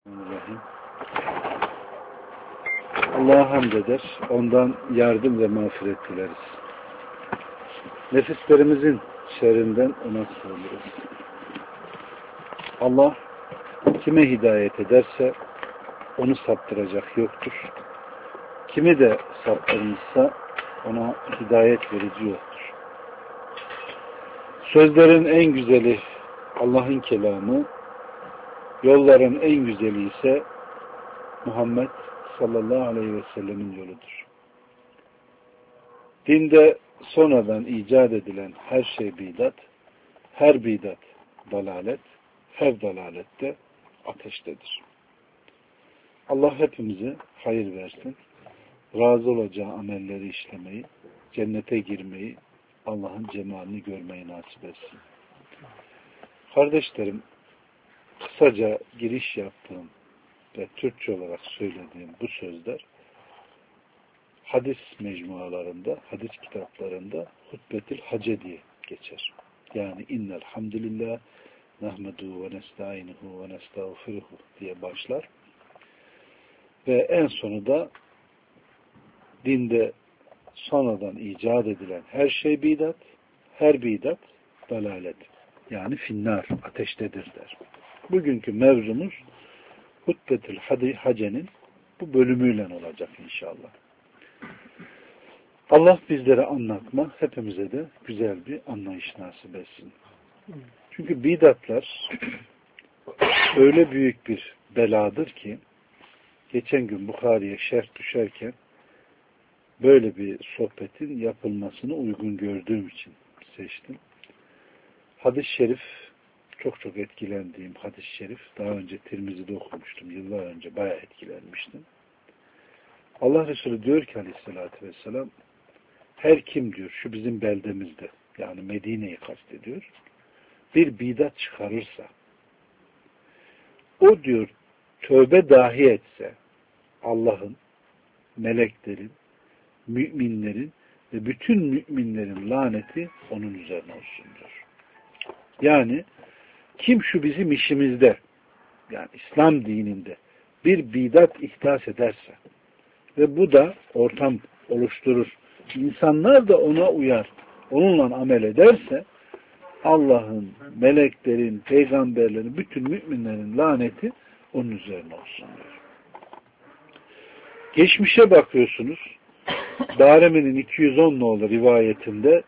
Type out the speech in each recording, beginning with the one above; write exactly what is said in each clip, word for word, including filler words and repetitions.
Bismillahirrahmanirrahim. Allah'a hamd eder, ondan yardım ve mağfiret dileriz. Nefislerimizin şerrinden ona sığınırız. Allah kime hidayet ederse onu saptıracak yoktur. Kimi de saptırmışsa ona hidayet verici yoktur. Sözlerin en güzeli Allah'ın kelamı, yolların en güzeli ise Muhammed sallallahu aleyhi ve sellemin yoludur. Dinde sonradan icat edilen her şey bidat, her bidat dalalet, her dalalette ateştedir. Allah hepimize hayır versin, razı olacağı amelleri işlemeyi, cennete girmeyi, Allah'ın cemalini görmeyi nasip etsin. Kardeşlerim, kısaca giriş yaptığım ve Türkçe olarak söylediğim bu sözler hadis mecmualarında, hadis kitaplarında hutbetül hace diye geçer. Yani innel hamdülillah nahmedu ve nestainuhu ve nestağfiruhu diye başlar. Ve en sonu da dinde sonradan icat edilen her şey bidat, her bidat dalalet. Yani finnar, ateştedir der. Bugünkü mevzumuz hutbetül hacenin bu bölümüyle olacak inşallah. Allah bizlere anlatma, hepimize de güzel bir anlayış nasip etsin. Çünkü bidatlar öyle büyük bir beladır ki geçen gün Bukhari'ye şerh düşerken böyle bir sohbetin yapılmasını uygun gördüğüm için seçtim. Hadis-i şerif, çok çok etkilendiğim hadis-i şerif, daha önce Tirmizi'de okumuştum, yıllar önce bayağı etkilenmiştim. Allah Resulü diyor ki aleyhissalatü vesselam, her kim diyor şu bizim beldemizde, yani Medine'yi kastediyor, bir bidat çıkarırsa, o diyor tövbe dahi etse Allah'ın, meleklerin, müminlerin ve bütün müminlerin laneti onun üzerine olsun diyor. Yani kim şu bizim işimizde, yani İslam dininde bir bidat ihdas ederse ve bu da ortam oluşturur, insanlar da ona uyar, onunla amel ederse Allah'ın, meleklerin, peygamberlerin, bütün müminlerin laneti onun üzerine olsun diyor. Geçmişe bakıyorsunuz, Darimi'nin iki yüz on nolu rivayetinde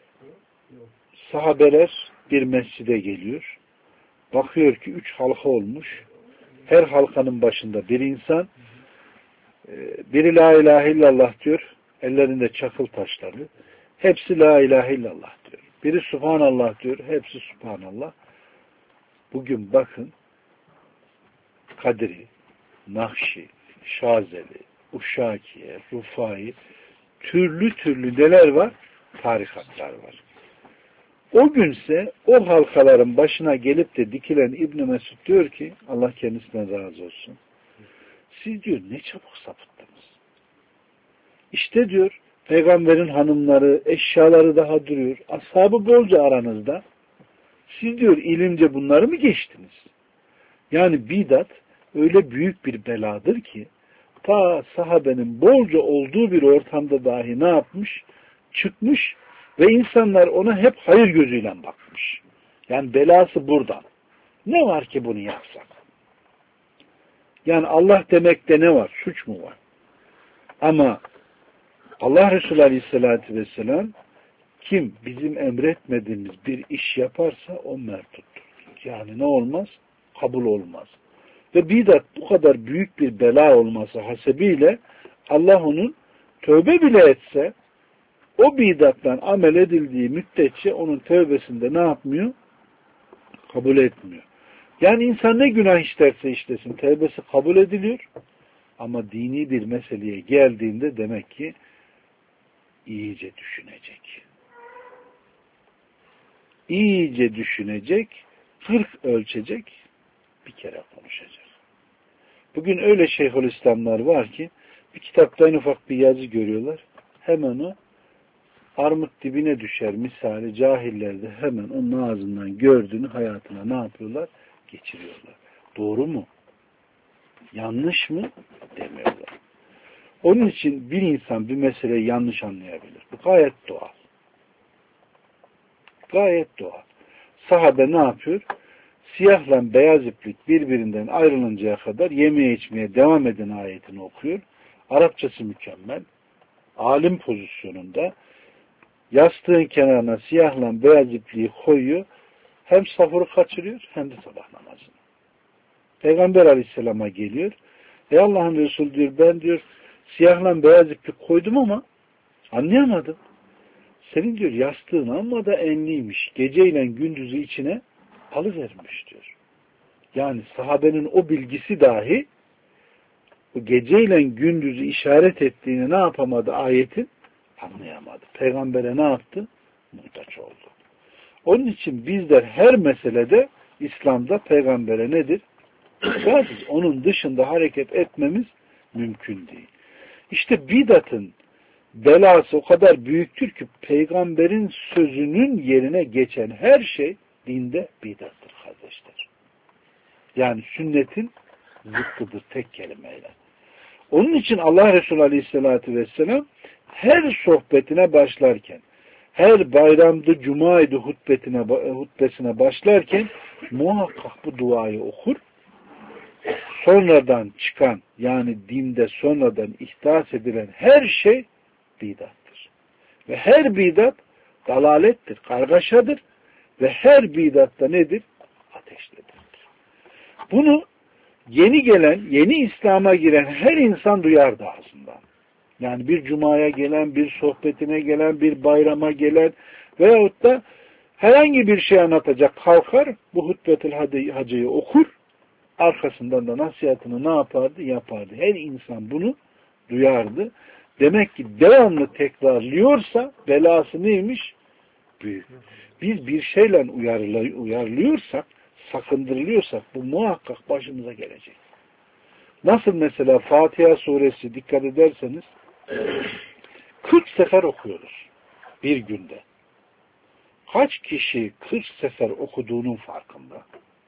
sahabeler bir mescide geliyor. Bakıyor ki üç halka olmuş. Her halkanın başında bir insan, biri la ilahe illallah diyor, ellerinde çakıl taşları. Hepsi la ilahe illallah diyor. Biri subhanallah diyor, hepsi subhanallah. Bugün bakın, Kadri, Nakşi, Şazeli, Uşakiye, Rufai, türlü türlü neler var? Tarikatlar var. O günse o halkaların başına gelip de dikilen İbn Mesud diyor ki, Allah kendisine razı olsun, siz diyor ne çabuk sapıttınız. İşte diyor peygamberin hanımları, eşyaları daha duruyor. Ashabı bolca aranızda. Siz diyor ilimce bunları mı geçtiniz? Yani bidat öyle büyük bir beladır ki ta sahabenin bolca olduğu bir ortamda dahi ne yapmış? Çıkmış ve insanlar ona hep hayır gözüyle bakmış. Yani belası buradan. Ne var ki bunu yapsak? Yani Allah demekte ne var? Suç mu var? Ama Allah Resulü Aleyhisselatü Vesselam kim bizim emretmediğimiz bir iş yaparsa o mertuttur. Yani ne olmaz? Kabul olmaz. Ve bidat bu kadar büyük bir bela olması hasebiyle Allah onun tövbe bile etse o bidattan amel edildiği müddetçe onun tövbesinde ne yapmıyor? Kabul etmiyor. Yani insan ne günah işlerse işlesin tövbesi kabul ediliyor. Ama dini bir meseleye geldiğinde demek ki iyice düşünecek. İyice düşünecek, kırk ölçecek, bir kere konuşacak. Bugün öyle Şeyhülislamlar var ki bir kitapta en ufak bir yazı görüyorlar. Hemen o armut dibine düşer misali cahiller de hemen onun ağzından gördüğünü hayatına ne yapıyorlar? Geçiriyorlar. Doğru mu? Yanlış mı? Demiyorlar. Onun için bir insan bir meseleyi yanlış anlayabilir. Bu gayet doğal. Gayet doğal. Sahabe ne yapıyor? Siyahla beyaz iplik birbirinden ayrılıncaya kadar yemeye içmeye devam eden ayetini okuyor. Arapçası mükemmel. Alim pozisyonunda yastığın kenarına siyahla beyaz ipliği koyuyor. Hem sahuru kaçırıyor hem de sabah namazını. Peygamber Aleyhisselam'a geliyor. Ey Allah'ın Resulü diyor, ben diyor siyahla beyaz iplik koydum ama anlayamadım. Senin diyor yastığın amma da enliymiş. Geceyle gündüzü içine alıvermiş diyor. Yani sahabenin o bilgisi dahi bu geceyle gündüzü işaret ettiğini ne yapamadı ayetin? Anlayamadı. Peygamber'e ne yaptı? Muhtaç oldu. Onun için bizler her meselede İslam'da peygambere nedir? Muhtacız. Onun dışında hareket etmemiz mümkün değil. İşte bidatın belası o kadar büyüktür ki peygamberin sözünün yerine geçen her şey dinde bidattır kardeşler. Yani sünnetin zıttıdır tek kelimeyle. Onun için Allah Resulü Aleyhisselatü Vesselam her sohbetine başlarken, her bayramda, cumaydı hutbetine, hutbesine başlarken muhakkak bu duayı okur. Sonradan çıkan, yani dinde sonradan ihdas edilen her şey bidattır. Ve her bidat dalalettir, kargaşadır ve her bidatta nedir? Ateştedir. Bunu yeni gelen, yeni İslam'a giren her insan duyardı ağzından. Yani bir cumaya gelen, bir sohbetine gelen, bir bayrama gelen veyahut da herhangi bir şey anlatacak kalkar, bu hutbetül hacıyı okur, arkasından da nasihatını ne yapardı? Yapardı. Her insan bunu duyardı. Demek ki devamlı tekrarlıyorsa belası neymiş? Büyük. Biz bir şeyle uyarılıyorsak, sakındırılıyorsak bu muhakkak başımıza gelecek. Nasıl mesela Fatiha suresi dikkat ederseniz kırk sefer okuyoruz bir günde. Kaç kişi kırk sefer okuduğunun farkında?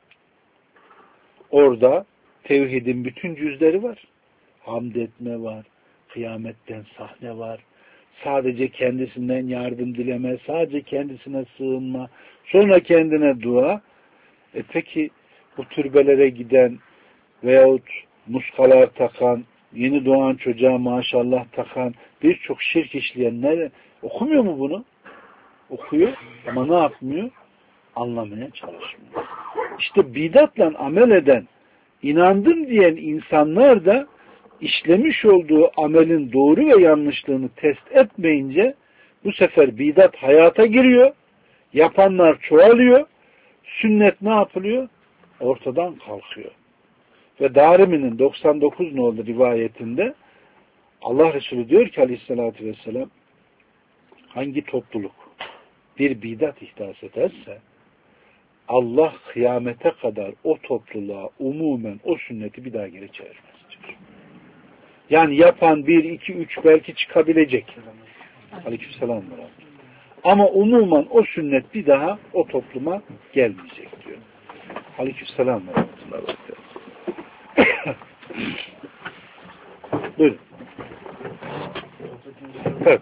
Orada tevhidin bütün cüzleri var. Hamd etme var. Kıyametten sahne var. Sadece kendisinden yardım dileme, sadece kendisine sığınma, sonra kendine dua. E peki bu türbelere giden veyahut muskalar takan, yeni doğan çocuğa maşallah takan, birçok şirk işleyenler okumuyor mu bunu? Okuyor ama ne yapmıyor? Anlamaya çalışmıyor. İşte bidatla amel eden, inandım diyen insanlar da işlemiş olduğu amelin doğru ve yanlışlığını test etmeyince bu sefer bidat hayata giriyor, yapanlar çoğalıyor, sünnet ne yapılıyor? Ortadan kalkıyor. Ve Darimi'nin doksan dokuz nolu rivayetinde Allah Resulü diyor ki aleyhissalatü vesselam, hangi topluluk bir bidat ihdas ederse Allah kıyamete kadar o topluluğa umumen o sünneti bir daha geri çevirmez diyor. Yani yapan bir, iki, üç belki çıkabilecek. Aleykümselam. Ama umumen o sünnet bir daha o topluma gelmeyecek diyor. Aleykümselam. Buyurun. Evet.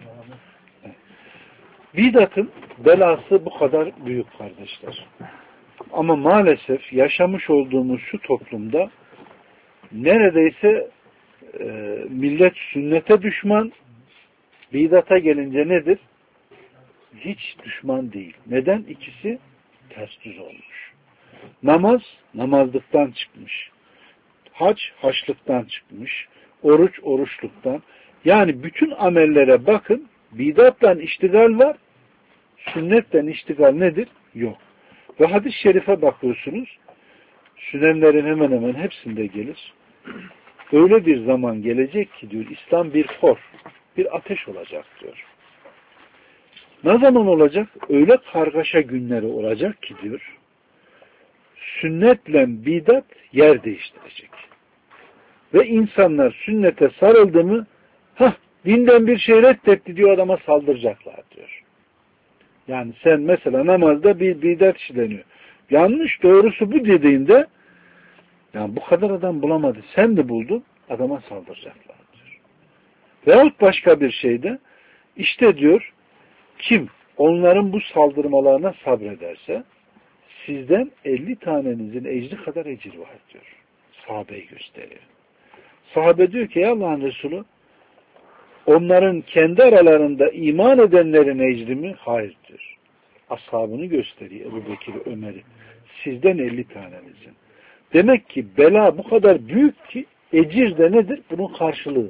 Bidatın belası bu kadar büyük kardeşler. Ama maalesef yaşamış olduğumuz şu toplumda neredeyse e, millet sünnete düşman, bidata gelince nedir? Hiç düşman değil. Neden? İkisi ters düz olmuş. Namaz, namazlıktan çıkmış. Hac, haçlıktan çıkmış. Oruç, oruçluktan. Yani bütün amellere bakın, bidatla iştigal var, sünnetle iştigal nedir? Yok. Ve hadis-i şerife bakıyorsunuz, sünenlerin hemen hemen hepsinde gelir. Öyle bir zaman gelecek ki diyor, İslam bir kor, bir ateş olacak diyor. Ne zaman olacak? Öyle kargaşa günleri olacak ki diyor, sünnetle bidat yer değiştirecek. Ve insanlar sünnete sarıldı mı, hah, dinden bir şey reddetti diyor, adama saldıracaklar diyor. Yani sen mesela namazda bir bidat işleniyor. Yanlış, doğrusu bu dediğinde Yani bu kadar adam bulamadı. Sen de buldun, adama saldıracaklar diyor. Veyahut başka bir şeyde işte diyor kim onların bu saldırmalarına sabrederse sizden elli tanenizin ecri kadar ecir var diyor. Sahabeyi gösteriyor. Sahabe diyor ki Allah'ın Resulü onların kendi aralarında iman edenlerin ecri mi? Hayır diyor. Ashabını gösteriyor Ebu Bekir, Ömer'i. Sizden elli tanenizin. Demek ki bela bu kadar büyük ki ecir de nedir? Bunun karşılığı.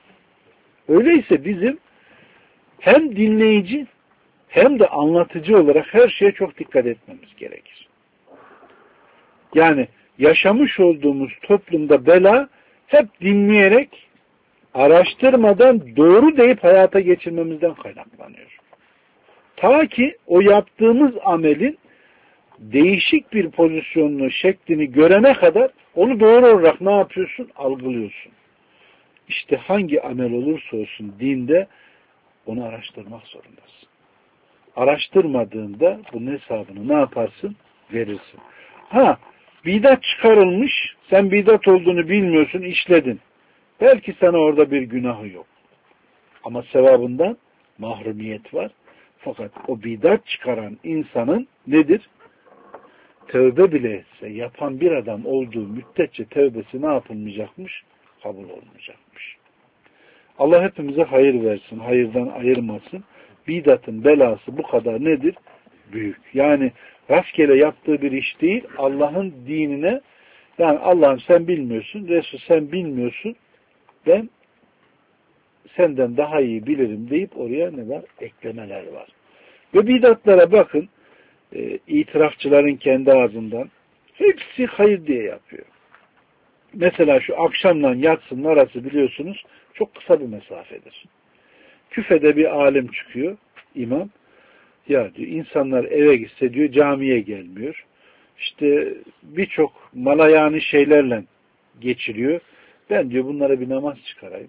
Öyleyse bizim hem dinleyici hem de anlatıcı olarak her şeye çok dikkat etmemiz gerekir. Yani yaşamış olduğumuz toplumda bela hep dinleyerek, araştırmadan doğru deyip hayata geçirmemizden kaynaklanıyor. Ta ki o yaptığımız amelin değişik bir pozisyonunu, şeklini görene kadar onu doğru olarak ne yapıyorsun? Algılıyorsun. İşte hangi amel olursa olsun dinde onu araştırmak zorundasın. Araştırmadığında bunun hesabını ne yaparsın? Verirsin. Ha, bidat çıkarılmış, sen bidat olduğunu bilmiyorsun, işledin. Belki sana orada bir günahı yok. Ama sevabından mahrumiyet var. Fakat o bidat çıkaran insanın nedir? Tövbe bile etse, yapan bir adam olduğu müddetçe tövbesi ne yapılmayacakmış? Kabul olmayacakmış. Allah hepimize hayır versin, hayırdan ayırmasın. Bidatın belası bu kadar nedir? Büyük. Yani rastgele yaptığı bir iş değil, Allah'ın dinine, yani Allah'ım sen bilmiyorsun, Resul sen bilmiyorsun, ben senden daha iyi bilirim deyip oraya ne var? Eklemeler var. Ve bidatlara bakın, e, itirafçıların kendi ağzından hepsi hayır diye yapıyor. Mesela şu akşamla yatsının arası biliyorsunuz çok kısa bir mesafedir. Küfede bir alim çıkıyor, imam. Ya diyor insanlar eve gitse diyor camiye gelmiyor. İşte birçok malayani şeylerle geçiriyor. Ben diyor bunlara bir namaz çıkarayım.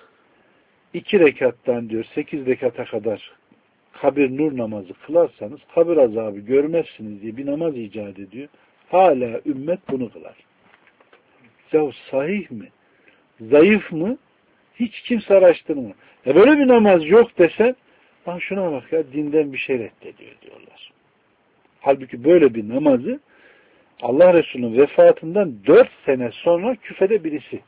İki rekattan diyor sekiz rekata kadar kabir nur namazı kılarsanız kabir azabı görmezsiniz diye bir namaz icat ediyor. Hala ümmet bunu kılar. Ya sahih mi? Zayıf mı? Hiç kimse araştırmıyor. Ya böyle bir namaz yok desen, lan şuna bak ya dinden bir şey reddediyor diyorlar. Halbuki böyle bir namazı Allah Resulü'nün vefatından dört sene sonra küfede birisi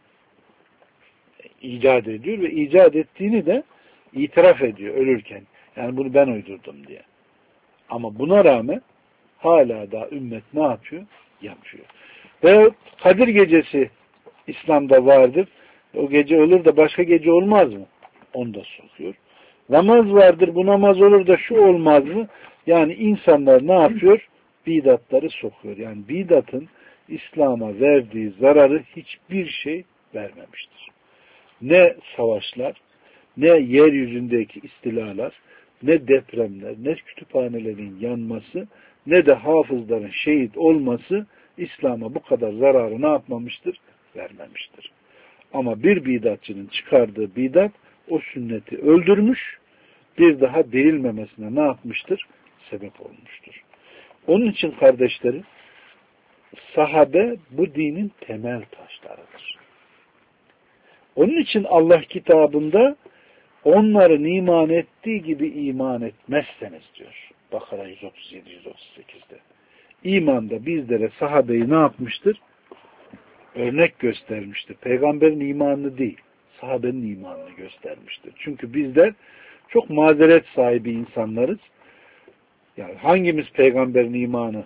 icat ediyor ve icat ettiğini de itiraf ediyor ölürken. Yani bunu ben uydurdum diye. Ama buna rağmen hala da ümmet ne yapıyor? Yapıyor. Ve Kadir gecesi İslam'da vardır. O gece olur da başka gece olmaz mı? Onu da sokuyor. Namaz vardır, bu namaz olur da şu olmaz mı? Yani insanlar ne yapıyor? Bidatları sokuyor. Yani bidatın İslam'a verdiği zararı hiçbir şey vermemiştir. Ne savaşlar, ne yeryüzündeki istilalar, ne depremler, ne kütüphanelerin yanması, ne de hafızların şehit olması İslam'a bu kadar zararı ne yapmamıştır? Vermemiştir. Ama bir bidatçının çıkardığı bidat o sünneti öldürmüş, bir daha değilmemesine ne yapmıştır? Sebep olmuştur. Onun için kardeşlerim, sahabe bu dinin temel taşlarıdır. Onun için Allah kitabında onların iman ettiği gibi iman etmezseniz diyor. Bakara yüz otuz yedi yüz otuz sekizde. İmanda bizlere sahabeyi ne yapmıştır? Örnek göstermiştir. Peygamberin imanını değil, sahabenin imanını göstermiştir. Çünkü bizler çok mazeret sahibi insanlarız. Yani hangimiz peygamberin imanı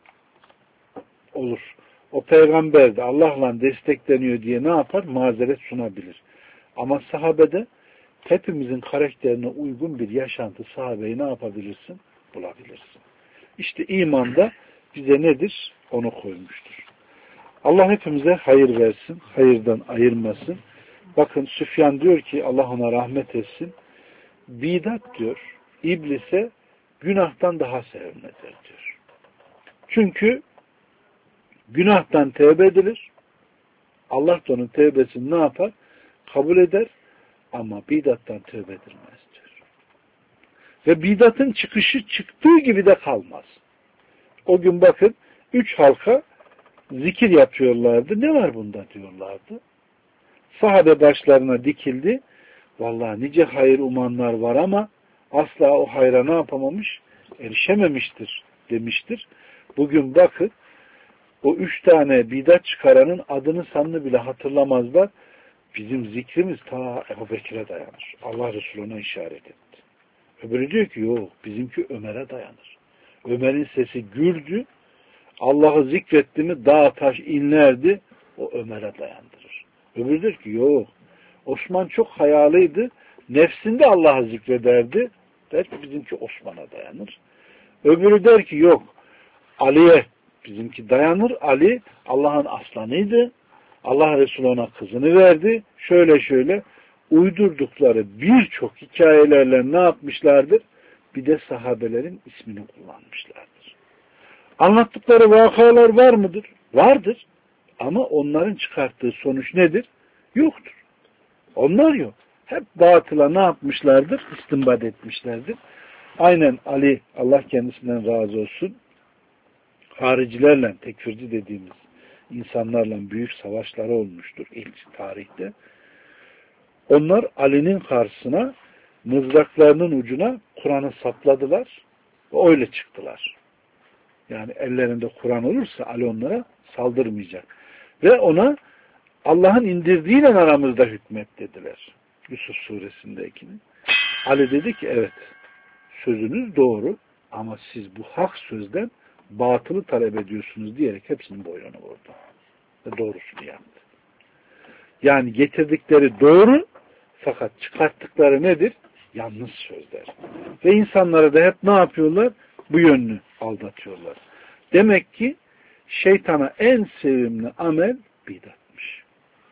olur? O peygamber de Allah'la destekleniyor diye ne yapar? Mazeret sunabilir. Ama sahabede hepimizin karakterine uygun bir yaşantı sahabeyi ne yapabilirsin? Bulabilirsin. İşte imanda bize nedir? Onu koymuştur. Allah hepimize hayır versin, hayırdan ayırmasın. Bakın Süfyan diyor ki Allah ona rahmet etsin. Bidat diyor, iblise günahtan daha sevimlidir diyor. Çünkü günahtan tevbe edilir. Allah da onun tevbesini ne yapar? Kabul eder. Ama bidattan tövbe edilmez diyor. Ve bidatın çıkışı çıktığı gibi de kalmaz. O gün bakın üç halka zikir yapıyorlardı. Ne var bunda diyorlardı. Sahabe başlarına dikildi. Vallahi nice hayır umanlar var ama asla o hayra ne yapamamış? Erişememiştir demiştir. Bugün bakın o üç tane bidat çıkaranın adını sanını bile hatırlamazlar. Bizim zikrimiz ta Ebu Bekir'e dayanır. Allah Resulü ona işaret etti. Öbürü diyor ki yok bizimki Ömer'e dayanır. Ömer'in sesi gürdü. Allah'ı zikretti mi dağ taş inlerdi. O Ömer'e dayandırır. Öbürü diyor ki yok. Osman çok hayalıydı. Nefsinde Allah'ı zikrederdi. Der ki bizimki Osman'a dayanır. Öbürü der ki yok. Ali'ye bizimki dayanır. Ali Allah'ın aslanıydı. Allah Resulü ona kızını verdi. Şöyle şöyle uydurdukları birçok hikayelerle ne yapmışlardır? Bir de sahabelerin ismini kullanmışlardır. Anlattıkları vakalar var mıdır? Vardır. Ama onların çıkarttığı sonuç nedir? Yoktur. Onlar yok. Hep batıla ne yapmışlardır? İstinbat etmişlerdir. Aynen Ali, Allah kendisinden razı olsun, haricilerle, tekfirci dediğimiz insanlarla büyük savaşları olmuştur ilk tarihte. Onlar Ali'nin karşısına mızraklarının ucuna Kur'an'ı sapladılar ve öyle çıktılar. Yani ellerinde Kur'an olursa Ali onlara saldırmayacak. Ve ona Allah'ın indirdiğiyle aramızda hükmet dediler. Yusuf suresindekini. Ali dedi ki evet sözünüz doğru ama siz bu hak sözden batılı talep ediyorsunuz diyerek hepsinin boynunu vurdu. Ve doğrusunu yaptı. Yani getirdikleri doğru fakat çıkarttıkları nedir? Yanlış sözler. Ve insanlara da hep ne yapıyorlar? Bu yönünü aldatıyorlar. Demek ki şeytana en sevimli amel bidatmış.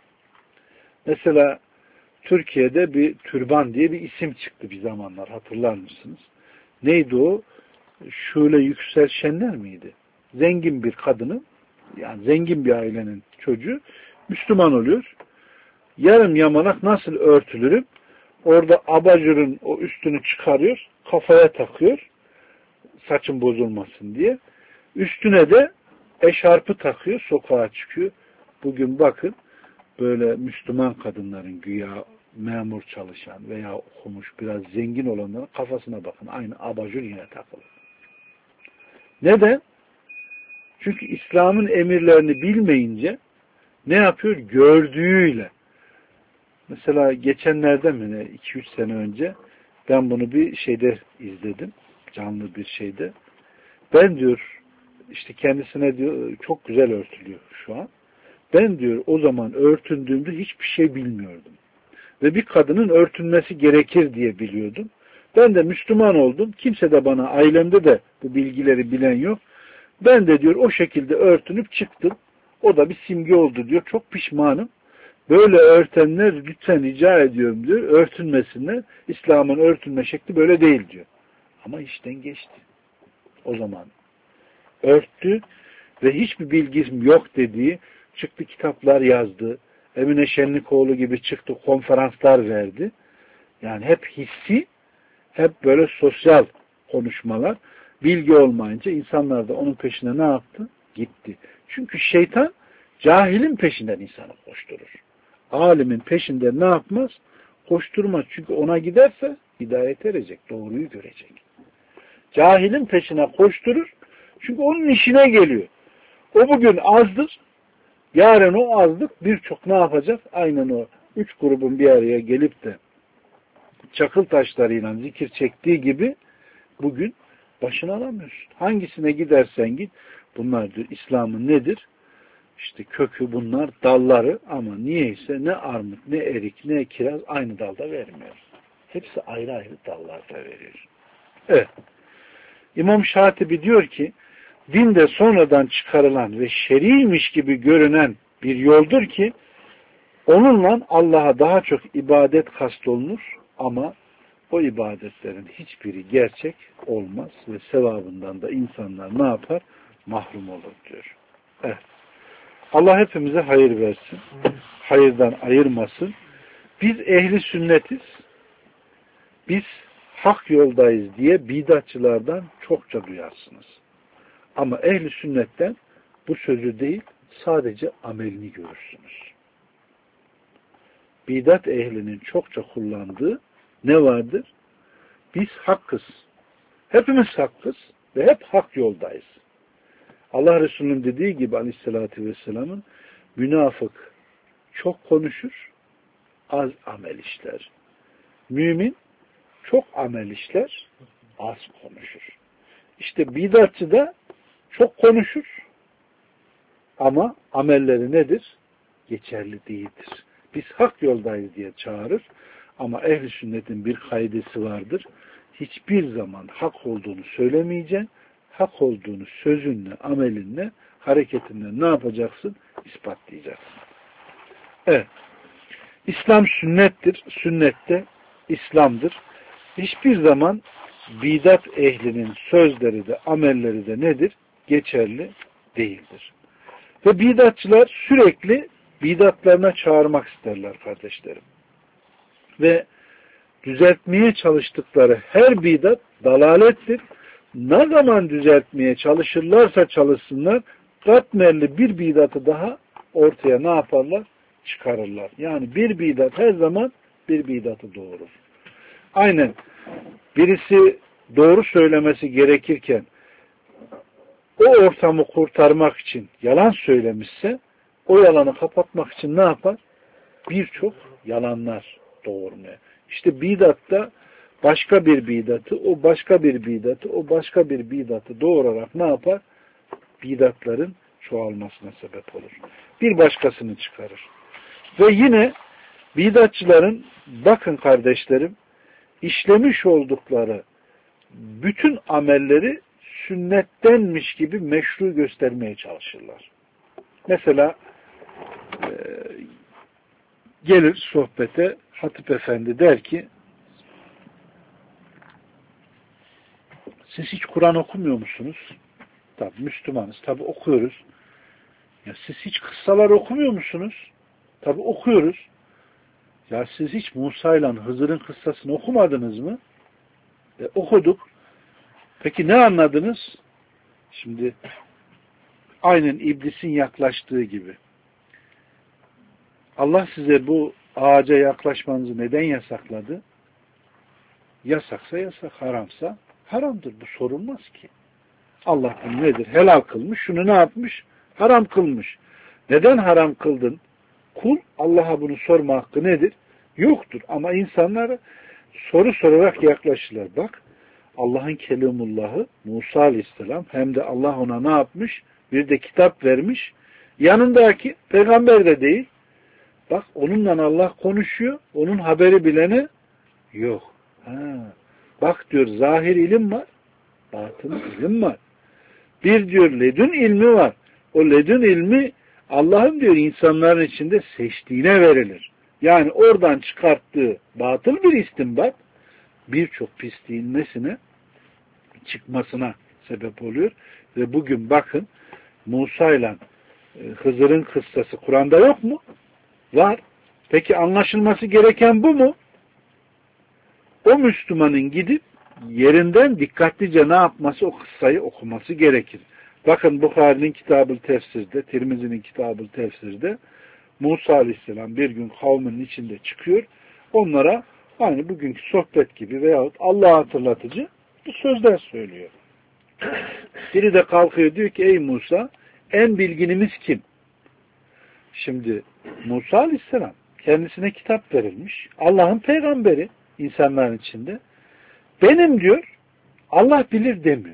Mesela Türkiye'de bir türban diye bir isim çıktı bir zamanlar. Hatırlar mısınız? Neydi o? Şule Yüksel Şenler miydi? Zengin bir kadının, yani zengin bir ailenin çocuğu Müslüman oluyor. Yarım yamalak nasıl örtülürüm? Orada abajurun o üstünü çıkarıyor, kafaya takıyor, saçın bozulmasın diye. Üstüne de eşarpı takıyor, sokağa çıkıyor. Bugün bakın, böyle Müslüman kadınların güya memur çalışan veya okumuş biraz zengin olanların kafasına bakın. Aynı abajur yine takılı. Neden? Çünkü İslam'ın emirlerini bilmeyince ne yapıyor? Gördüğüyle. Mesela geçenlerde mi ne iki üç sene önce ben bunu bir şeyde izledim. Canlı bir şeyde. Ben diyor işte kendisine diyor çok güzel örtülüyor şu an. Ben diyor o zaman örtündüğümde hiçbir şey bilmiyordum. Ve bir kadının örtünmesi gerekir diye biliyordum. Ben de Müslüman oldum. Kimse de bana, ailemde de bu bilgileri bilen yok. Ben de diyor o şekilde örtünüp çıktım. O da bir simge oldu diyor. Çok pişmanım. Böyle örtenler lütfen rica ediyorum diyor. Örtünmesinler. İslam'ın örtünme şekli böyle değil diyor. Ama işten geçti. O zaman örttü ve hiçbir bilgim yok dediği çıktı kitaplar yazdı. Emine Şenlikoğlu gibi çıktı konferanslar verdi. Yani hep hissi, hep böyle sosyal konuşmalar. Bilgi olmayınca insanlar da onun peşine ne yaptı? Gitti. Çünkü şeytan cahilin peşinden insanı koşturur. Alimin peşinde ne yapmaz? Koşturmaz. Çünkü ona giderse hidayet erecek, doğruyu görecek. Cahilin peşine koşturur. Çünkü onun işine geliyor. O bugün azdır. Yarın o azlık birçok ne yapacak? Aynen o üç grubun bir araya gelip de çakıl taşlarıyla zikir çektiği gibi bugün başını alamıyorsun. Hangisine gidersen git. Bunlar diyor İslam'ın nedir? İşte kökü bunlar, dalları ama niyeyse ne armut, ne erik, ne kiraz aynı dalda vermiyor. Hepsi ayrı ayrı dallarda veriyor. Evet. İmam Şatibi diyor ki dinde sonradan çıkarılan ve şeriymiş gibi görünen bir yoldur ki onunla Allah'a daha çok ibadet kastolunur ama o ibadetlerin hiçbiri gerçek olmaz ve sevabından da insanlar ne yapar? Mahrum olur diyor. Evet. Allah hepimize hayır versin. Hayırdan ayırmasın. Biz ehli sünnetiz. Biz hak yoldayız diye bidatçılardan çokça duyarsınız. Ama ehli sünnetten bu sözü değil, sadece amelini görürsünüz. Bidat ehlinin çokça kullandığı ne vardır? Biz hakkız. Hepimiz hakkız ve hep hak yoldayız. Allah Resulü'nün dediği gibi aleyhissalatü vesselamın münafık çok konuşur, az amel işler. Mümin çok amel işler, az konuşur. İşte bidatçı da çok konuşur ama amelleri nedir? Geçerli değildir. Biz hak yoldayız diye çağırır ama ehl-i sünnetin bir kaidesi vardır. Hiçbir zaman hak olduğunu söylemeyeceksin. Hak olduğunu sözünle, amelinle, hareketinle ne yapacaksın? İspatlayacaksın. Evet. İslam sünnettir. Sünnette İslam'dır. Hiçbir zaman bidat ehlinin sözleri de, amelleri de nedir? Geçerli değildir. Ve bidatçılar sürekli bidatlarına çağırmak isterler kardeşlerim. Ve düzeltmeye çalıştıkları her bidat dalalettir. Ne zaman düzeltmeye çalışırlarsa çalışsınlar, katmerli bir bidatı daha ortaya ne yaparlar? Çıkarırlar. Yani bir bidat her zaman bir bidatı doğurur. Aynen birisi doğru söylemesi gerekirken o ortamı kurtarmak için yalan söylemişse o yalanı kapatmak için ne yapar? Birçok yalanlar doğurmaya. İşte bidatta başka bir bidatı, o başka bir bidatı, o başka bir bidatı doğurarak ne yapar? Bidatların çoğalmasına sebep olur. Bir başkasını çıkarır. Ve yine bidatçıların, bakın kardeşlerim, işlemiş oldukları bütün amelleri sünnettenmiş gibi meşru göstermeye çalışırlar. Mesela e, gelir sohbete Hatip Efendi der ki, siz hiç Kur'an okumuyor musunuz? Tabi Müslümanız, tabi okuyoruz. Ya siz hiç kıssalar okumuyor musunuz? Tabi okuyoruz. Ya siz hiç Musa ile Hızır'ın kıssasını okumadınız mı? E, okuduk. Peki ne anladınız? Şimdi aynen iblisin yaklaştığı gibi. Allah size bu ağaca yaklaşmanızı neden yasakladı? Yasaksa yasak, haramsa haramdır. Bu sorulmaz ki. Allah bunu nedir? Helal kılmış. Şunu ne yapmış? Haram kılmış. Neden haram kıldın? Kul Allah'a bunu sorma hakkı nedir? Yoktur. Ama insanlara soru sorarak yaklaşırlar. Bak Allah'ın Kelimullah'ı Musa Aleyhisselam hem de Allah ona ne yapmış? Bir de kitap vermiş. Yanındaki peygamber de değil. Bak onunla Allah konuşuyor. Onun haberi bileni yok. Ha. Bak diyor zahir ilim var. Batın ilim var. Bir diyor ledün ilmi var. O ledün ilmi Allah'ın diyor insanların içinde seçtiğine verilir. Yani oradan çıkarttığı batıl bir istinbat birçok pisliğin nesine çıkmasına sebep oluyor. Ve bugün bakın Musa ile Hızır'ın kıssası Kur'an'da yok mu? Var. Peki anlaşılması gereken bu mu? O Müslümanın gidip yerinden dikkatlice ne yapması, o kıssayı okuması gerekir. Bakın Bukhari'nin Kitab-ı Tefsir'de, Tirmizi'nin Kitab-ı Tefsir'de Musa Aleyhisselam bir gün kavminin içinde çıkıyor. Onlara aynı bugünkü sohbet gibi veyahut Allah'ı hatırlatıcı bu sözler söylüyor. Biri de kalkıyor diyor ki ey Musa en bilginimiz kim? Şimdi Musa Aleyhisselam kendisine kitap verilmiş. Allah'ın peygamberi insanların içinde. Benim diyor Allah bilir demiyor.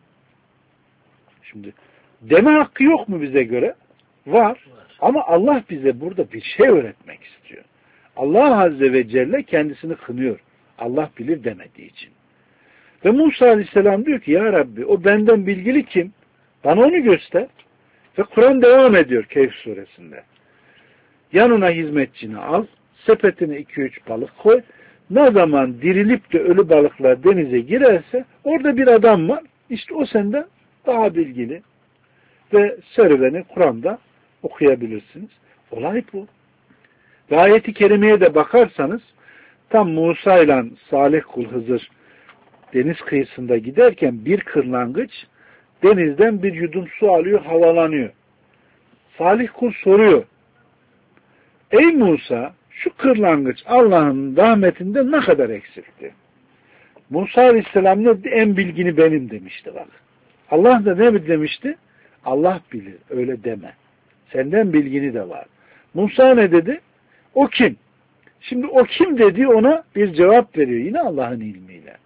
Şimdi deme hakkı yok mu bize göre? Var. Var. Ama Allah bize burada bir şey öğretmek istiyor. Allah Azze ve Celle kendisini kınıyor. Allah bilir demediği için. Ve Musa Aleyhisselam diyor ki ya Rabbi o benden bilgili kim? Bana onu göster. Ve Kur'an devam ediyor Kehf suresinde. Yanına hizmetçini al, sepetine iki üç balık koy. Ne zaman dirilip de ölü balıklar denize girerse orada bir adam var. İşte o senden daha bilgili. Ve serüveni Kur'an'da okuyabilirsiniz. Olay bu. Ve ayeti kerimeye de bakarsanız tam Musa ile Salih kul Hızır deniz kıyısında giderken bir kırlangıç denizden bir yudum su alıyor, havalanıyor. Salih kul soruyor. Ey Musa, şu kırlangıç Allah'ın rahmetinde ne kadar eksiltti? Musa Aleyhisselam ne dedi? En bilgini benim demişti bak. Allah da ne demişti? Allah bilir. Öyle deme. Senden bilgini de var. Musa ne dedi? O kim? Şimdi o kim dedi ona bir cevap veriyor. Yine Allah'ın ilmiyle.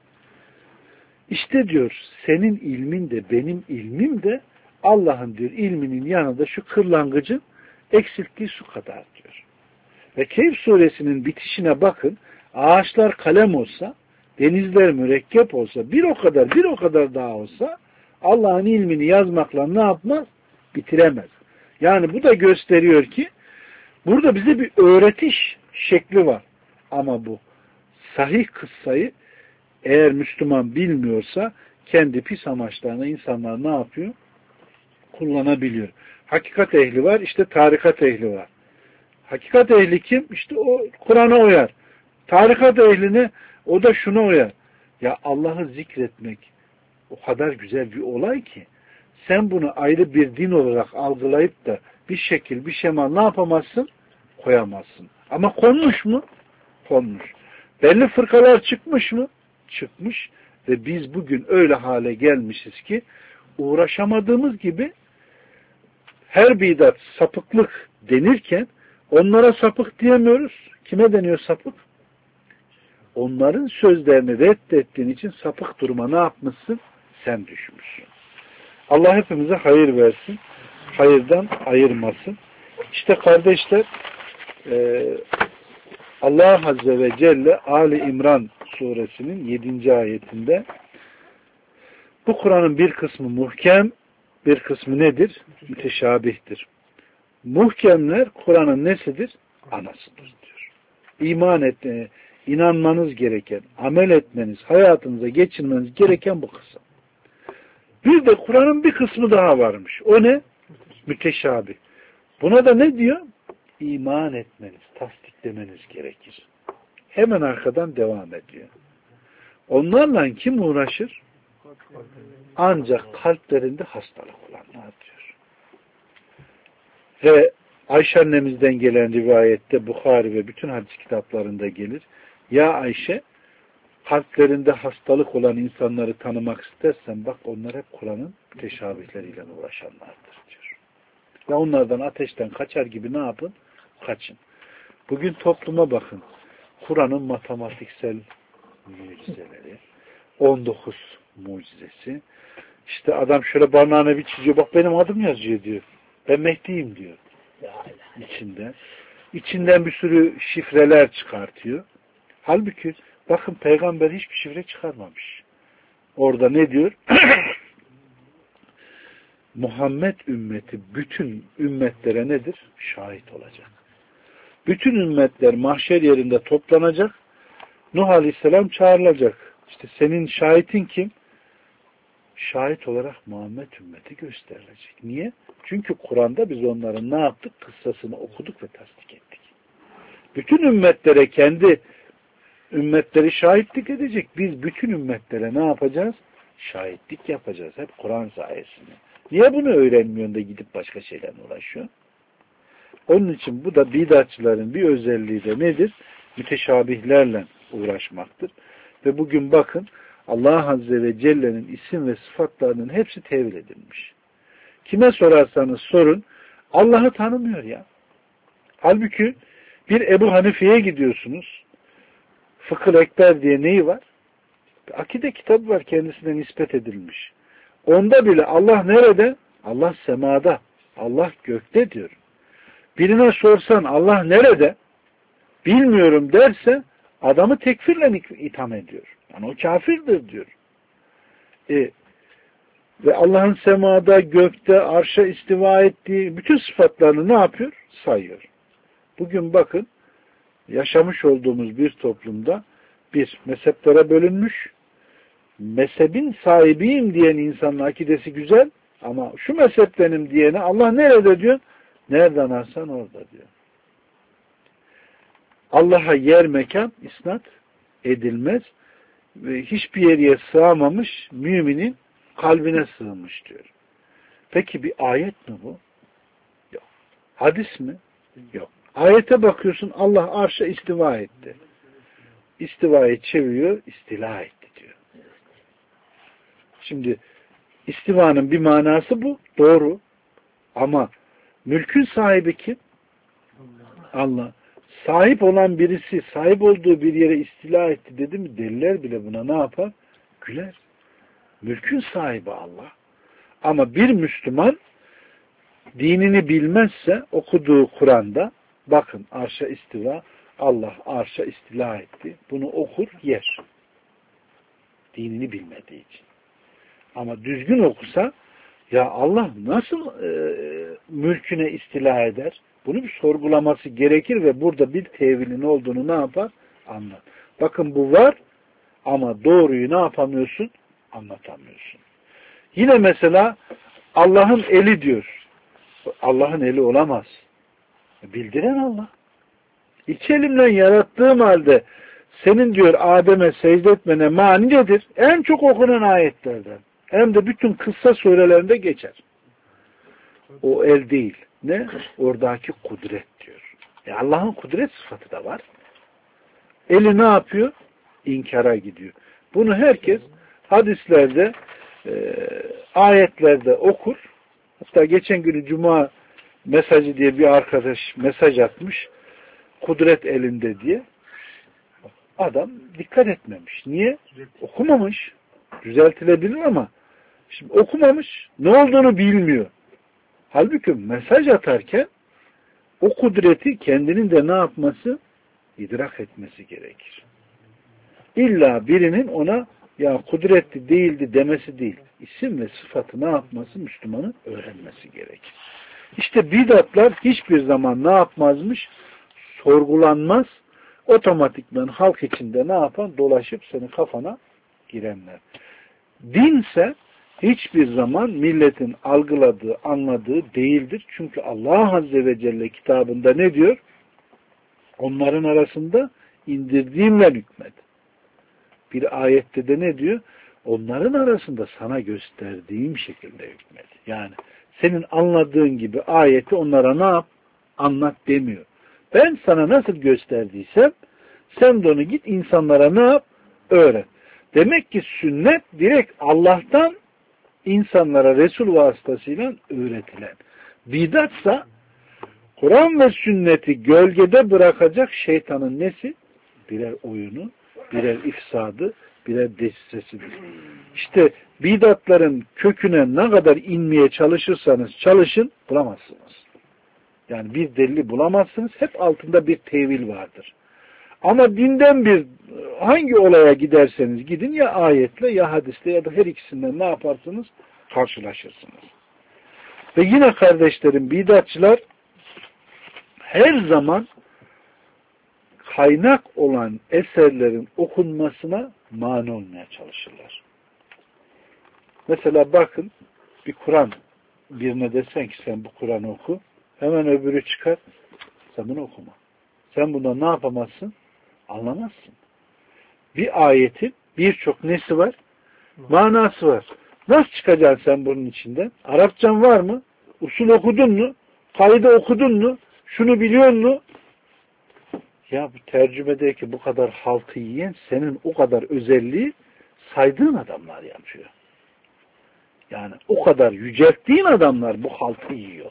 İşte diyor senin ilmin de benim ilmim de Allah'ın diyor ilminin yanında şu kırlangıcın eksilttiği su kadar diyor. Ve Kehf suresinin bitişine bakın. Ağaçlar kalem olsa, denizler mürekkep olsa, bir o kadar bir o kadar daha olsa Allah'ın ilmini yazmakla ne yapmaz? Bitiremez. Yani bu da gösteriyor ki burada bize bir öğretiş şekli var. Ama bu sahih kıssayı eğer Müslüman bilmiyorsa kendi pis amaçlarına insanlar ne yapıyor? Kullanabiliyor. Hakikat ehli var, işte tarikat ehli var. Hakikat ehli kim? İşte o Kur'an'a uyar. Tarikat ehline o da şuna uyar. Ya Allah'ı zikretmek o kadar güzel bir olay ki sen bunu ayrı bir din olarak algılayıp da bir şekil, bir şema ne yapamazsın? Koyamazsın. Ama konmuş mu? Konmuş. Belli fırkalar çıkmış mı? Çıkmış. Ve biz bugün öyle hale gelmişiz ki uğraşamadığımız gibi her bidat sapıklık denirken onlara sapık diyemiyoruz. Kime deniyor sapık? Onların sözlerini reddettiğin için sapık duruma ne yapmışsın? Sen düşmüşsün. Allah hepimize hayır versin. Hayırdan ayırmasın. İşte kardeşler e, Allah Azze ve Celle Ali İmran suresinin yedinci ayetinde bu Kur'an'ın bir kısmı muhkem, bir kısmı nedir? Müteşabihtir. Muhkemler Kur'an'ın nesidir? Anasıdır diyor. İman etmeye, inanmanız gereken, amel etmeniz, hayatınıza geçirmeniz gereken bu kısım. Bir de Kur'an'ın bir kısmı daha varmış. O ne? Müteşabih. Buna da ne diyor? İman etmeniz, tasdiklemeniz gerekir. Hemen arkadan devam ediyor. Onlarla kim uğraşır? Ancak kalplerinde hastalık olanlar diyor. Ve Ayşe annemizden gelen rivayette Bukhari ve bütün hadis kitaplarında gelir. Ya Ayşe, kalplerinde hastalık olan insanları tanımak istersen bak onlar hep Kur'an'ın müteşabihleriyle uğraşanlardır diyor. Ve onlardan ateşten kaçar gibi ne yapın? Kaçın. Bugün topluma bakın. Kur'an'ın matematiksel mucizeleri, on dokuz mucizesi. İşte adam şöyle barnağına bir çiziyor. Bak benim adım yazıyor diyor. Ben Mehdi'yim diyor. İçinde. İçinden bir sürü şifreler çıkartıyor. Halbuki bakın peygamber hiçbir şifre çıkarmamış. Orada ne diyor? Muhammed ümmeti bütün ümmetlere nedir? Şahit olacak. Bütün ümmetler mahşer yerinde toplanacak. Nuh Aleyhisselam çağrılacak. İşte senin şahitin kim? Şahit olarak Muhammed ümmeti gösterilecek. Niye? Çünkü Kur'an'da biz onların ne yaptık? Kıssasını okuduk ve tasdik ettik. Bütün ümmetlere kendi ümmetleri şahitlik edecek. Biz bütün ümmetlere ne yapacağız? Şahitlik yapacağız. Hep Kur'an sayesinde. Niye bunu öğrenmiyorsun da gidip başka şeylerle uğraşıyor? Onun için bu da bidatçıların bir özelliği de nedir? Müteşabihlerle uğraşmaktır. Ve bugün bakın Allah Azze ve Celle'nin isim ve sıfatlarının hepsi tevil edilmiş. Kime sorarsanız sorun Allah'ı tanımıyor ya. Halbuki bir Ebu Hanife'ye gidiyorsunuz. Fıkıh Ekber diye neyi var? Akide kitabı var kendisine nispet edilmiş. Onda bile Allah nerede? Allah semada. Allah gökte diyor. Birine sorsan Allah nerede? Bilmiyorum derse adamı tekfirle itham ediyor. Yani o kafirdir diyor. E, ve Allah'ın semada, gökte, arşa istiva ettiği bütün sıfatlarını ne yapıyor? Sayıyor. Bugün bakın yaşamış olduğumuz bir toplumda bir mezheplere bölünmüş, mezhebin sahibiyim diyen insanın akidesi güzel ama şu mezhep benim diyene Allah nerede diyor? Nereden arsan orada diyor. Allah'a yer mekan isnat edilmez ve hiçbir yere sığamamış müminin kalbine sığmış diyor. Peki bir ayet mi bu? Yok. Hadis mi? Yok. Ayete bakıyorsun Allah arşa istiva etti. İstivayı çeviriyor, istila etti diyor. Şimdi istivanın bir manası bu. Doğru. Ama mülkün sahibi kim? Allah. Sahip olan birisi sahip olduğu bir yere istila etti dedi mi deliler bile buna ne yapar? Güler. Mülkün sahibi Allah. Ama bir Müslüman dinini bilmezse okuduğu Kur'an'da bakın arşa istiva, Allah arşa istila etti. Bunu okur yer. Dinini bilmediği için. Ama düzgün okusa ya Allah nasıl e, mülküne istila eder? Bunu bir sorgulaması gerekir ve burada bir tevilin olduğunu ne yapar? Anlar. Bakın bu var ama doğruyu ne yapamıyorsun? Anlatamıyorsun. Yine mesela Allah'ın eli diyor. Allah'ın eli olamaz. Bildiren Allah. İki elimle yarattığım halde senin diyor Adem'e secde etmene mani nedir? En çok okunan ayetlerden. Hem de bütün kıssa surelerinde geçer. O el değil. Ne? Oradaki kudret diyor. E Allah'ın kudret sıfatı da var. Eli ne yapıyor? İnkara gidiyor. Bunu herkes hadislerde e, ayetlerde okur. Hatta geçen günü Cuma mesajı diye bir arkadaş mesaj atmış. Kudret elinde diye. Adam dikkat etmemiş. Niye? Okumamış. Düzeltilebilir ama şimdi okumamış. Ne olduğunu bilmiyor. Halbuki mesaj atarken o kudreti kendinin de ne yapması? İdrak etmesi gerekir. İlla birinin ona ya kudretli değildi demesi değil. İsim ve sıfatı ne yapması? Müslümanın öğrenmesi gerekir. İşte bidatlar hiçbir zaman ne yapmazmış? Sorgulanmaz. Otomatikman halk içinde ne yapan? Dolaşıp senin kafana girenler. Dinse hiçbir zaman milletin algıladığı, anladığı değildir. Çünkü Allah Azze ve Celle kitabında ne diyor? Onların arasında indirdiğimle hükmet. Bir ayette de ne diyor? Onların arasında sana gösterdiğim şekilde hükmet. Yani senin anladığın gibi ayeti onlara ne yap? Anlat demiyor. Ben sana nasıl gösterdiysem sen de onu git insanlara ne yap? Öğret. Demek ki sünnet direkt Allah'tan insanlara Resul vasıtasıyla öğretilen. Bidatsa Kur'an ve sünneti gölgede bırakacak şeytanın nesi? Birer oyunu, birer ifsadı, birer desisesidir. İşte bidatların köküne ne kadar inmeye çalışırsanız çalışın bulamazsınız. Yani bir delili bulamazsınız. Hep altında bir tevil vardır. Ama dinden bir hangi olaya giderseniz gidin ya ayetle ya hadisle ya da her ikisinden ne yaparsınız? Karşılaşırsınız. Ve yine kardeşlerim bidatçılar her zaman kaynak olan eserlerin okunmasına mani olmaya çalışırlar. Mesela bakın bir Kur'an birine desen ki sen bu Kur'an'ı oku hemen öbürü çıkar sen bunu okuma. Sen bundan ne yapamazsın? Anlamazsın. Bir ayetin birçok nesi var? Manası var. Nasıl çıkacaksın sen bunun içinden? Arapçan var mı? Usul okudun mu? Kaydı okudun mu? Şunu biliyor musun? Ya bu tercümedeki bu kadar halkı yiyen senin o kadar özelliği saydığın adamlar yapıyor. Yani o kadar yücelttiğin adamlar bu halkı yiyor.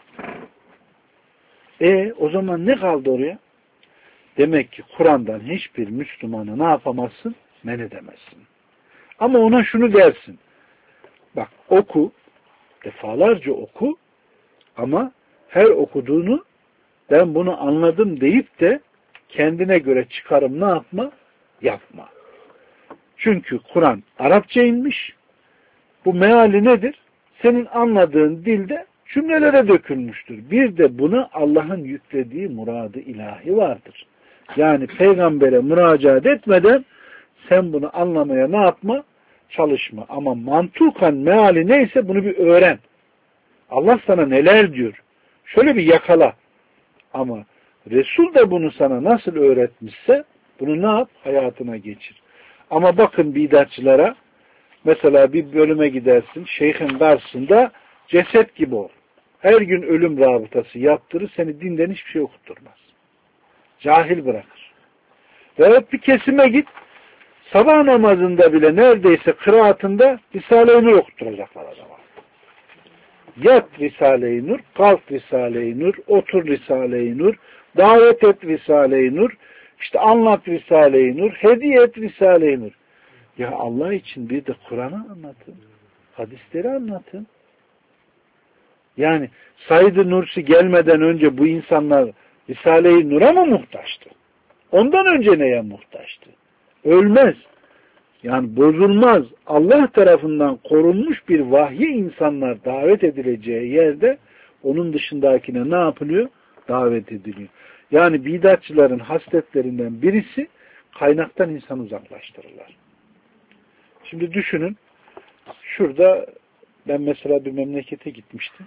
E o zaman ne kaldı oraya? Demek ki Kur'an'dan hiçbir Müslümanı ne yapamazsın? Men edemezsin. Ama ona şunu dersin. Bak oku, defalarca oku ama her okuduğunu ben bunu anladım deyip de kendine göre çıkarım ne yapma? Yapma. Çünkü Kur'an Arapça inmiş. Bu meali nedir? Senin anladığın dilde cümlelere dökülmüştür. Bir de buna Allah'ın yüklediği muradı ilahi vardır. Yani peygambere müracaat etmeden sen bunu anlamaya ne yapma? Çalışma. Ama mantukan meali neyse bunu bir öğren. Allah sana neler diyor? Şöyle bir yakala. Ama Resul de bunu sana nasıl öğretmişse bunu ne yap? Hayatına geçir. Ama bakın bidatçılara mesela bir bölüme gidersin. Şeyhin karşısında ceset gibi ol. Her gün ölüm rabıtası yaptırır, seni dinden hiçbir şey okutturmaz. Cahil bırakır. Veyahut bir kesime git, sabah namazında bile neredeyse kıraatında Risale-i Nur okutturacaklar adama. Yat Risale-i Nur, kalk Risale-i Nur, otur Risale-i Nur, davet et Risale-i Nur, işte anlat Risale-i Nur, hediye et Risale-i Nur. Ya Allah için bir de Kur'an'ı anlatın. Hadisleri anlatın. Yani Said-i Nursi gelmeden önce bu insanlar Risale-i Nur'a mı muhtaçtı? Ondan önce neye muhtaçtı? Ölmez. Yani bozulmaz. Allah tarafından korunmuş bir vahye insanlar davet edileceği yerde onun dışındakine ne yapılıyor? Davet ediliyor. Yani bidatçıların hasletlerinden birisi kaynaktan insanı uzaklaştırırlar. Şimdi düşünün, şurada ben mesela bir memlekete gitmiştim.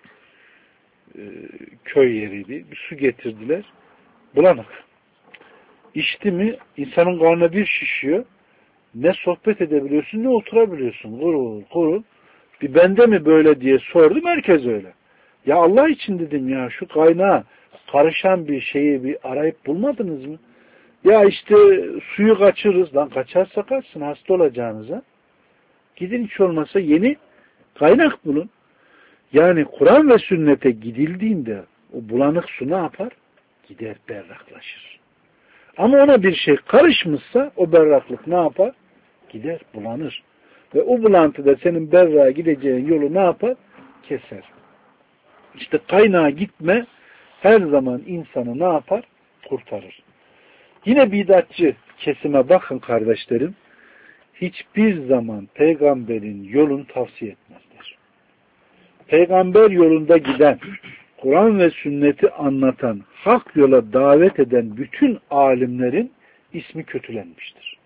Ee, köy yeriydi. Bir su getirdiler. Bulanık. İçti mi insanın karnına bir şişiyor. Ne sohbet edebiliyorsun ne oturabiliyorsun. Kurul kurul. Bir bende mi böyle diye sordum. Herkes öyle. Ya Allah için dedim ya, şu kaynağa karışan bir şeyi bir arayıp bulmadınız mı? Ya işte suyu kaçırırız. Lan kaçarsa kaçsın, hasta olacağınıza. Gidin, hiç olmasa yeni kaynak bulun. Yani Kur'an ve sünnete gidildiğinde o bulanık su ne yapar? Gider, berraklaşır. Ama ona bir şey karışmışsa o berraklık ne yapar? Gider, bulanır. Ve o bulantıda senin berrağa gideceğin yolu ne yapar? Keser. İşte kaynağa gitme her zaman insanı ne yapar? Kurtarır. Yine bidatçı kesime bakın kardeşlerim. Hiçbir zaman peygamberin yolunu tavsiye etmezler. Peygamber yolunda giden, Kur'an ve sünneti anlatan, hak yola davet eden bütün alimlerin ismi kötülenmiştir.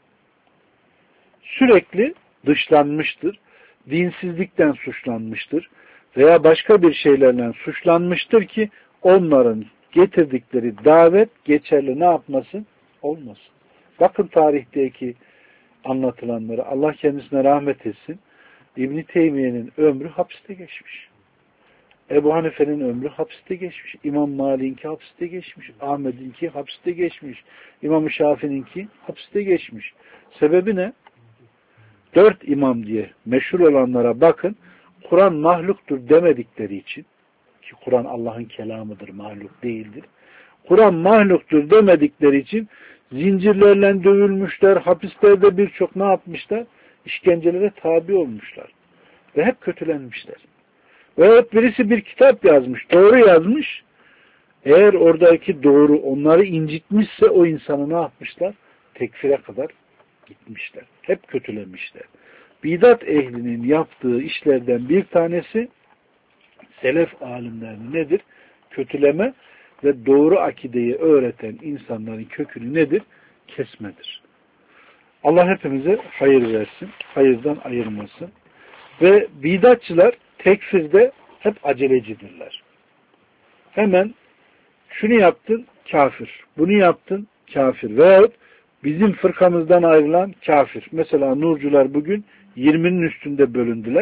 Sürekli dışlanmıştır, dinsizlikten suçlanmıştır veya başka bir şeylerle suçlanmıştır ki onların getirdikleri davet geçerli ne yapmasın? Olmasın. Bakın tarihteki anlatılanları, Allah kendisine rahmet etsin. İbn-i Teymiye'nin ömrü hapiste geçmiş. Ebu Hanife'nin ömrü hapiste geçmiş. İmam Malik'inki hapiste geçmiş. Ahmet'inki hapiste geçmiş. İmam Şafii'ninki hapiste geçmiş. Sebebi ne? Dört imam diye meşhur olanlara bakın. Kur'an mahluktur demedikleri için, ki Kur'an Allah'ın kelamıdır, mahluk değildir. Kur'an mahluktur demedikleri için zincirlerle dövülmüşler, hapislerde birçok ne yapmışlar? İşkencelere tabi olmuşlar. Ve hep kötülenmişler. Veyahut birisi bir kitap yazmış, doğru yazmış. Eğer oradaki doğru onları incitmişse o insanı ne yapmışlar? Tekfire kadar gitmişler. Hep kötülemişler. Bidat ehlinin yaptığı işlerden bir tanesi selef alimlerini nedir? Kötüleme ve doğru akideyi öğreten insanların kökünü nedir? Kesmedir. Allah hepimize hayır versin, hayırdan ayırmasın. Ve bidatçılar tekfirde hep acelecidirler. Hemen şunu yaptın, kafir. Bunu yaptın, kafir. Veyahut bizim fırkamızdan ayrılan kafir. Mesela Nurcular bugün yirminin üstünde bölündüler.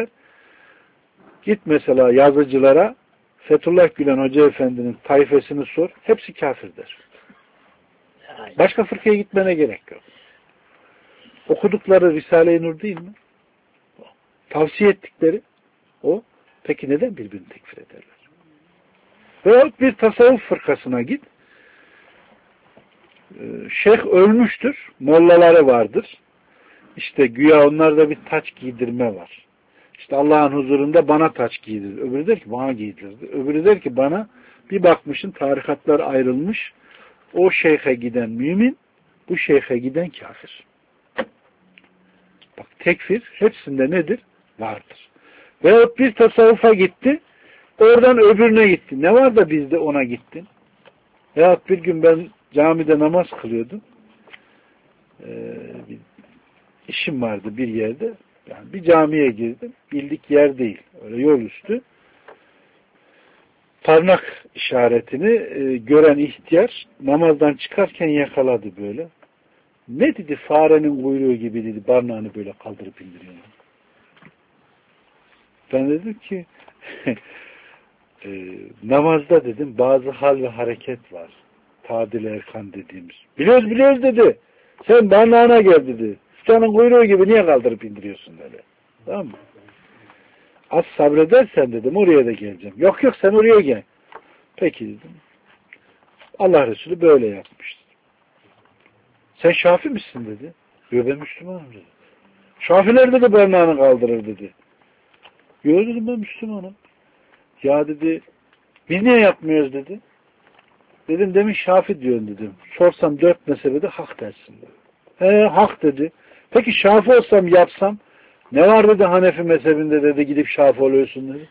Git mesela yazıcılara, Fethullah Gülen Hoca Efendi'nin tayfesini sor. Hepsi kafir der. Başka fırkaya gitmene gerek yok. Okudukları Risale-i Nur değil mi? Tavsiye ettikleri o. Peki neden birbirini tekfir ederler? Veyahut bir tasavvuf fırkasına git. Şeyh ölmüştür. Mollaları vardır. İşte güya onlarda bir taç giydirme var. İşte Allah'ın huzurunda bana taç giydir. Öbürü der ki bana giydirdi. Öbürü der ki bana, bir bakmışın tarikatlar ayrılmış. O şeyhe giden mümin, bu şeyhe giden kafir. Bak, tekfir hepsinde nedir? Vardır. Veyahut bir tasavvufa gitti, oradan öbürüne gitti. Ne var da bizde ona gittin? Veyahut bir gün ben camide namaz kılıyordum. Ee, bir işim vardı bir yerde. Yani bir camiye girdim. Bildik yer değil. Öyle yol üstü. Parmak işaretini e, gören ihtiyar namazdan çıkarken yakaladı böyle. Ne dedi? Farenin kuyruğu gibi dedi. Parmağını böyle kaldırıp indiriyor. Ben dedim ki e, namazda dedim bazı hal ve hareket var. Tadil erkan dediğimiz. Biliyoruz biliyoruz dedi. Sen banağına gel dedi. Senin kuyruğu gibi niye kaldırıp indiriyorsun dedi. Tamam mı? Az sabredersen dedim oraya da geleceğim. Yok yok sen oraya gel. Peki dedim. Allah Resulü böyle yapmıştı. Sen Şafi misin dedi. Yok ben Müslümanım dedi. Şafiler de barnağını kaldırır dedi. Yok dedim ben Müslümanım. Ya dedi biz niye yapmıyoruz dedi. Dedim demin Şafi diyorsun dedim. Sorsam dört mezhebede hak dersin dedi. He hak dedi. Peki Şafi olsam yapsam ne var dedi Hanefi mezhebinde dedi gidip Şafi oluyorsun dedi.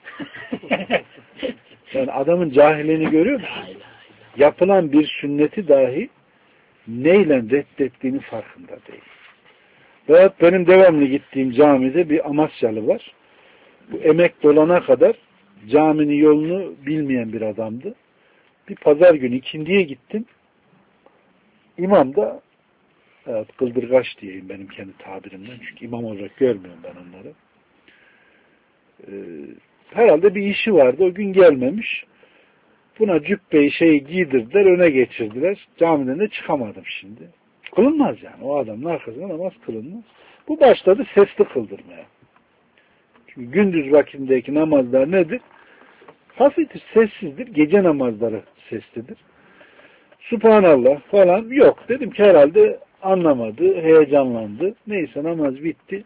Yani adamın cahilliğini görüyor musun? Yapılan bir sünneti dahi neyle reddettiğinin farkında değil. Veyahut benim devamlı gittiğim camide bir Amasyalı var. Bu emek dolana kadar caminin yolunu bilmeyen bir adamdı. Bir pazar günü ikindiye gittim. İmam da evet, kıldırgaç diyeyim benim kendi tabirimden. Çünkü imam olarak görmüyorum ben onları. Ee, herhalde bir işi vardı. O gün gelmemiş. Buna cübbeyi şeyi giydirdiler. Öne geçirdiler. Camiden de çıkamadım şimdi. Kılınmaz yani. O adamın arkasında namaz kılınmaz. Bu başladı sesli kıldırmaya. Çünkü gündüz vakitindeki namazlar nedir? Hafiftir, sessizdir. Gece namazları seslidir. Subhanallah falan yok. Dedim ki herhalde anlamadı, heyecanlandı. Neyse namaz bitti.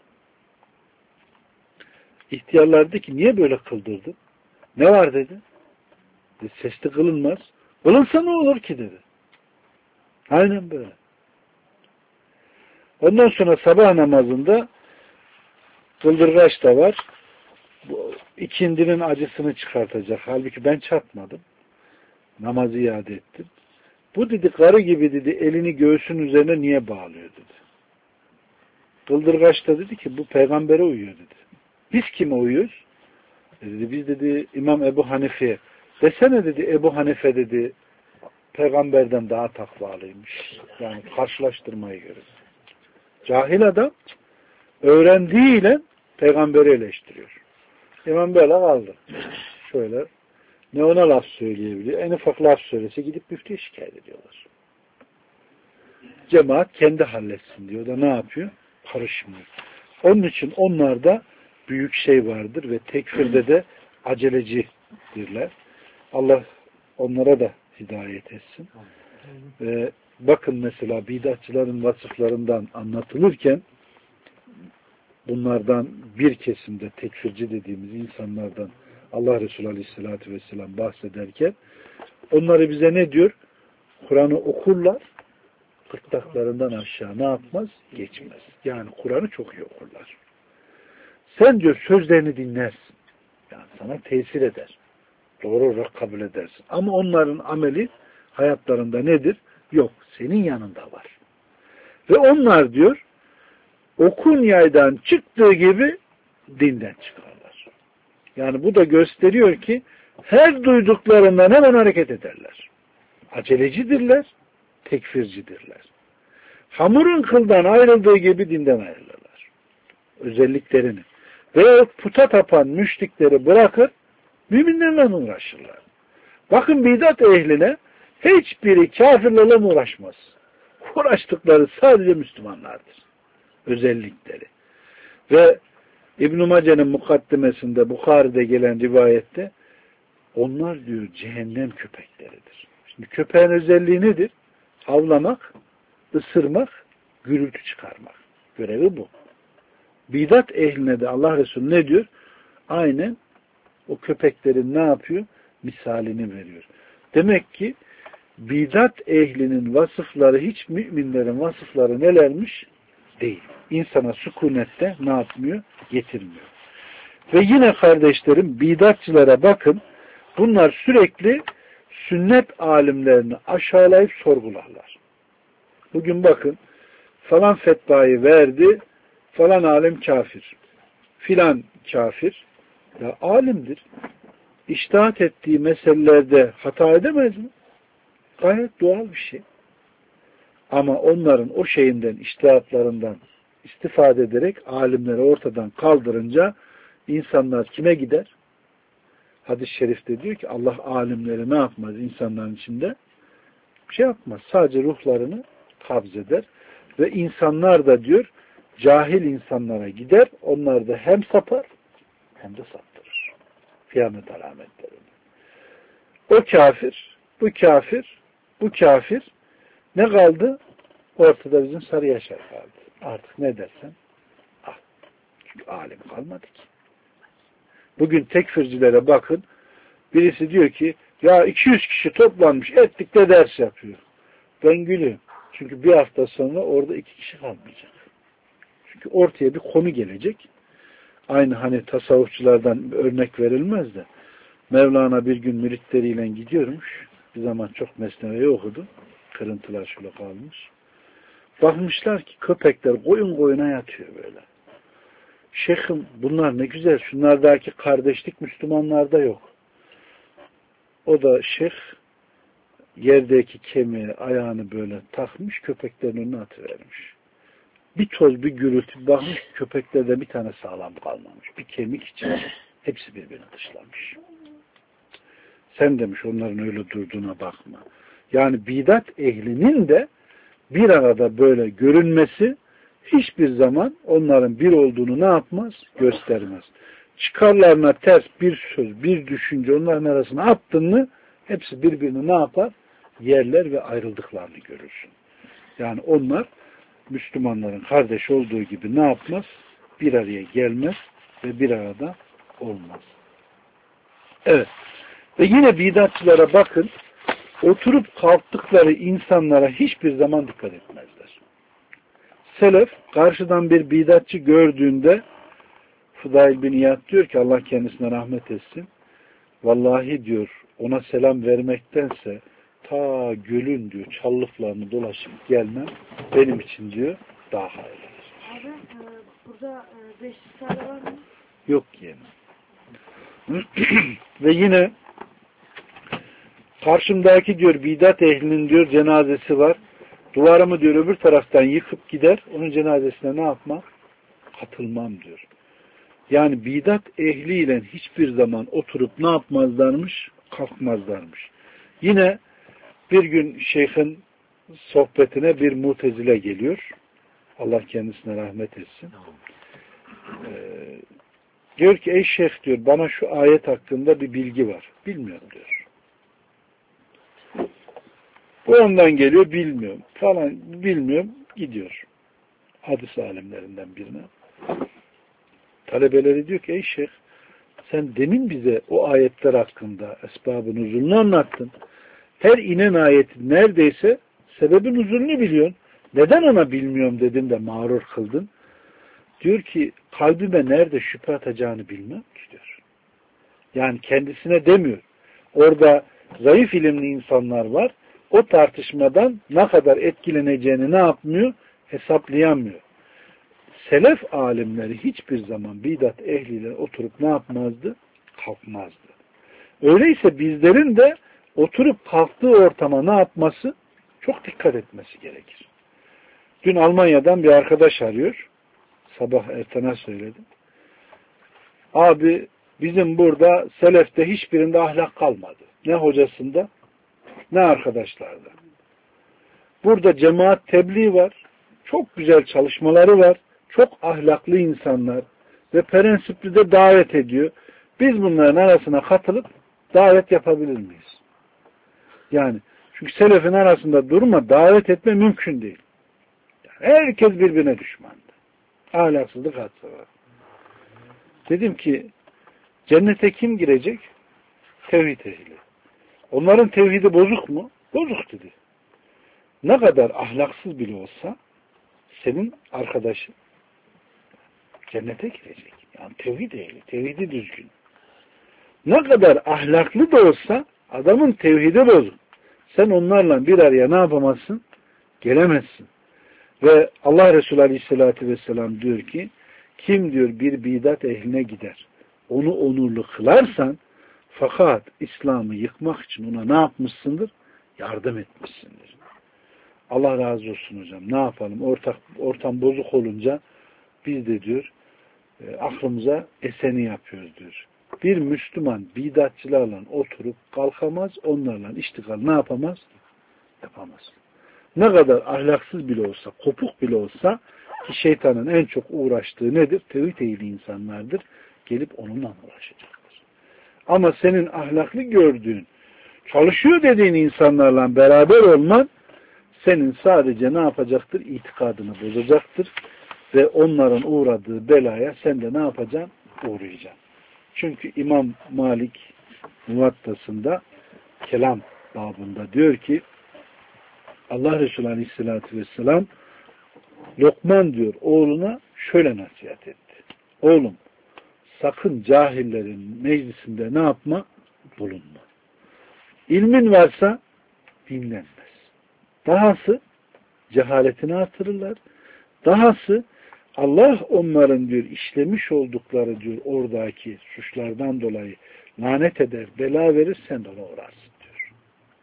İhtiyarlar dedi ki niye böyle kıldırdın? Ne var dedi. dedi sesli kılınmaz. Kılınsa ne olur ki dedi. Aynen böyle. Ondan sonra sabah namazında kıldırgaç da var. Bu ikindinin acısını çıkartacak. Halbuki ben çatmadım. Namazı iade ettim. Bu dedi karı gibi dedi elini göğsün üzerine niye bağlıyor dedi. Kıldırgaç da dedi ki bu peygambere uyuyor dedi. Biz kime uyuyoruz? E dedi, biz dedi İmam Ebu Hanife. Desene dedi Ebu Hanife dedi peygamberden daha takvalıymış. Yani karşılaştırmaya göre. Cahil adam öğrendiğiyle peygamberi eleştiriyor. İmam böyle kaldı. Şöyle ne ona laf söyleyebiliyor. En ufak laf söylese gidip müftüye şikayet ediyorlar. Cemaat kendi halletsin diyor da ne yapıyor? Karışmıyor. Onun için onlarda büyük şey vardır ve tekfirde de acelecidirler. Allah onlara da hidayet etsin. Ve bakın mesela bidatçıların vasıflarından anlatılırken bunlardan bir kesimde tekfirci dediğimiz insanlardan Allah Resulü Aleyhisselatü Vesselam bahsederken onları bize ne diyor? Kur'an'ı okurlar, gırtlaklarından aşağı ne yapmaz? Geçmez. Yani Kur'an'ı çok iyi okurlar. Sen diyor sözlerini dinlersin. Yani sana tesir eder. Doğru olarak kabul edersin. Ama onların ameli hayatlarında nedir? Yok. Senin yanında var. Ve onlar diyor okun yaydan çıktığı gibi dinden çıkarlar. Yani bu da gösteriyor ki her duyduklarından hemen hareket ederler. Acelecidirler, tekfircidirler. Hamurun kıldan ayrıldığı gibi dinden ayrılırlar. Özelliklerini. Ve puta tapan müşrikleri bırakır, müminlerle uğraşırlar. Bakın bidat ehline hiçbiri kafirlerle uğraşmaz. Uğraştıkları sadece Müslümanlardır. Özellikleri. Ve İbn-i Mace'nin mukaddimesinde Bukhari'de gelen rivayette onlar diyor cehennem köpekleridir. Şimdi köpeğin özelliği nedir? Avlamak, ısırmak, gürültü çıkarmak. Görevi bu. Bidat ehline de Allah Resulü ne diyor? Aynen o köpeklerin ne yapıyor? Misalini veriyor. Demek ki bidat ehlinin vasıfları hiç müminlerin vasıfları nelermiş? Değil. İnsana sükunette ne yapmıyor? Getirmiyor. Ve yine kardeşlerim bidatçılara bakın. Bunlar sürekli sünnet alimlerini aşağılayıp sorgularlar. Bugün bakın falan fetvayı verdi, falan alim kafir, filan kafir. Ya alimdir. İçtihat ettiği meselelerde hata edemez mi? Gayet doğal bir şey. Ama onların o şeyinden, içtihatlarından istifade ederek alimleri ortadan kaldırınca insanlar kime gider? hadis-i şerifte diyor ki Allah alimleri ne yapmaz insanların içinde? Bir şey yapmaz. Sadece ruhlarını kabz eder. Ve insanlar da diyor cahil insanlara gider. Onlar da hem sapar hem de saptırır. Kıyamet alametleri. O kafir, bu kafir, bu kafir ne kaldı? Ortada bizim Sarı Yaşar kaldı. Artık ne dersen al. Çünkü alim kalmadı ki. Bugün tekfircilere bakın. Birisi diyor ki ya iki yüz kişi toplanmış ettik de ders yapıyor. Ben gülüyorum. Çünkü bir hafta sonra orada iki kişi kalmayacak. Çünkü ortaya bir konu gelecek. Aynı hani tasavvufçulardan örnek verilmez de Mevlana bir gün müritleriyle gidiyormuş. Bir zaman çok mesneveyi okudu. Kırıntılar şöyle kalmış. Bakmışlar ki köpekler koyun koyuna yatıyor böyle. Şeyhim bunlar ne güzel. Şunlardaki kardeşlik Müslümanlarda yok. O da şeyh yerdeki kemiği ayağını böyle takmış köpeklerin önüne atıvermiş. Bir toz bir gürültü bakmış köpeklerde bir tane sağlam kalmamış. Bir kemik için hepsi birbirini dışlamış. Sen demiş onların öyle durduğuna bakma. Yani bidat ehlinin de bir arada böyle görünmesi hiçbir zaman onların bir olduğunu ne yapmaz? Göstermez. Çıkarlarına ters bir söz, bir düşünce onların arasına attın mı hepsi birbirini ne yapar? Yerler ve ayrıldıklarını görürsün. Yani onlar Müslümanların kardeş olduğu gibi ne yapmaz? Bir araya gelmez ve bir arada olmaz. Evet. Ve yine bidatçılara bakın, oturup kalktıkları insanlara hiçbir zaman dikkat etmezler. Selef, karşıdan bir bidatçı gördüğünde Fıdail bin İyad diyor ki Allah kendisine rahmet etsin. Vallahi diyor ona selam vermektense ta gölün diyor çallıklarını dolaşıp gelmem benim için diyor daha hayırlı. Abi e, burada e, beş tane var mı? Yok yani. Ve yine karşımdaki diyor bidat ehlinin diyor cenazesi var. Duvarımı diyor öbür taraftan yıkıp gider. Onun cenazesine ne yapmam? Katılmam diyor. Yani bidat ehliyle hiçbir zaman oturup ne yapmazlarmış? Kalkmazlarmış. Yine bir gün şeyhin sohbetine bir mutezile geliyor. Allah kendisine rahmet etsin. Ee, diyor ki ey şeyh diyor bana şu ayet hakkında bir bilgi var. Bilmiyorum diyor. Bu ondan geliyor bilmiyorum. Falan bilmiyorum gidiyor. Hadis alimlerinden birine. Talebeleri diyor ki ey şeyh sen demin bize o ayetler hakkında esbab-ı nuzulunu anlattın. Her inen ayetin neredeyse sebebin nuzulunu biliyorsun. Neden ona bilmiyorum dedin de mağrur kıldın? Diyor ki kalbime nerede şüphe atacağını bilmem ki diyor. Yani kendisine demiyor. Orada zayıf ilimli insanlar var. O tartışmadan ne kadar etkileneceğini ne yapmıyor? Hesaplayamıyor. Selef alimleri hiçbir zaman bidat ehliyle oturup ne yapmazdı? Kalkmazdı. Öyleyse bizlerin de oturup kalktığı ortama ne yapması? Çok dikkat etmesi gerekir. Dün Almanya'dan bir arkadaş arıyor. Sabah ertene söyledim. Abi bizim burada selefte hiçbirinde ahlak kalmadı. Ne hocasında ne arkadaşlarda. Burada cemaat tebliğ var. Çok güzel çalışmaları var. Çok ahlaklı insanlar ve prensipli de davet ediyor. Biz bunların arasına katılıp davet yapabilir miyiz? Yani çünkü selefin arasında durma, davet etme mümkün değil. Yani herkes birbirine düşmandı. Ahlaksızlık hadise var. Dedim ki cennete kim girecek? Tevhid ehli. Onların tevhidi bozuk mu? Bozuk dedi. Ne kadar ahlaksız bile olsa senin arkadaşın cennete girecek. Yani tevhid ehli, tevhidi düzgün. Ne kadar ahlaklı da olsa adamın tevhidi bozuk. Sen onlarla bir araya ne yapamazsın? Gelemezsin. Ve Allah Resulü Aleyhisselatü Vesselam diyor ki kim diyor bir bidat ehline gider onu onurlu kılarsan fakat İslam'ı yıkmak için ona ne yapmışsındır? Yardım etmişsindir. Allah razı olsun hocam. Ne yapalım? Ortak, ortam bozuk olunca biz de diyor e, aklımıza eseni yapıyoruz diyor. Bir Müslüman bidatçılarla oturup kalkamaz, onlarla iştigal ne yapamaz? Yapamaz. Ne kadar ahlaksız bile olsa, kopuk bile olsa ki şeytanın en çok uğraştığı nedir? Tevhid ehli insanlardır. Gelip onunla uğraşacaktır. Ama senin ahlaklı gördüğün, çalışıyor dediğin insanlarla beraber olman senin sadece ne yapacaktır? İtikadını bozacaktır. Ve onların uğradığı belaya sen de ne yapacaksın? Uğrayacaksın. Çünkü İmam Malik Muvattası'nda kelam babında diyor ki Allah Resulü Aleyhisselatü Vesselam Lokman diyor oğluna şöyle nasihat etti. Oğlum sakın cahillerin meclisinde ne yapma? Bulunma. İlmin varsa dinlenmez. Dahası cehaletini artırırlar. Dahası Allah onların diyor işlemiş oldukları diyor oradaki suçlardan dolayı lanet eder, bela verir, sen de ona uğrarsın diyor.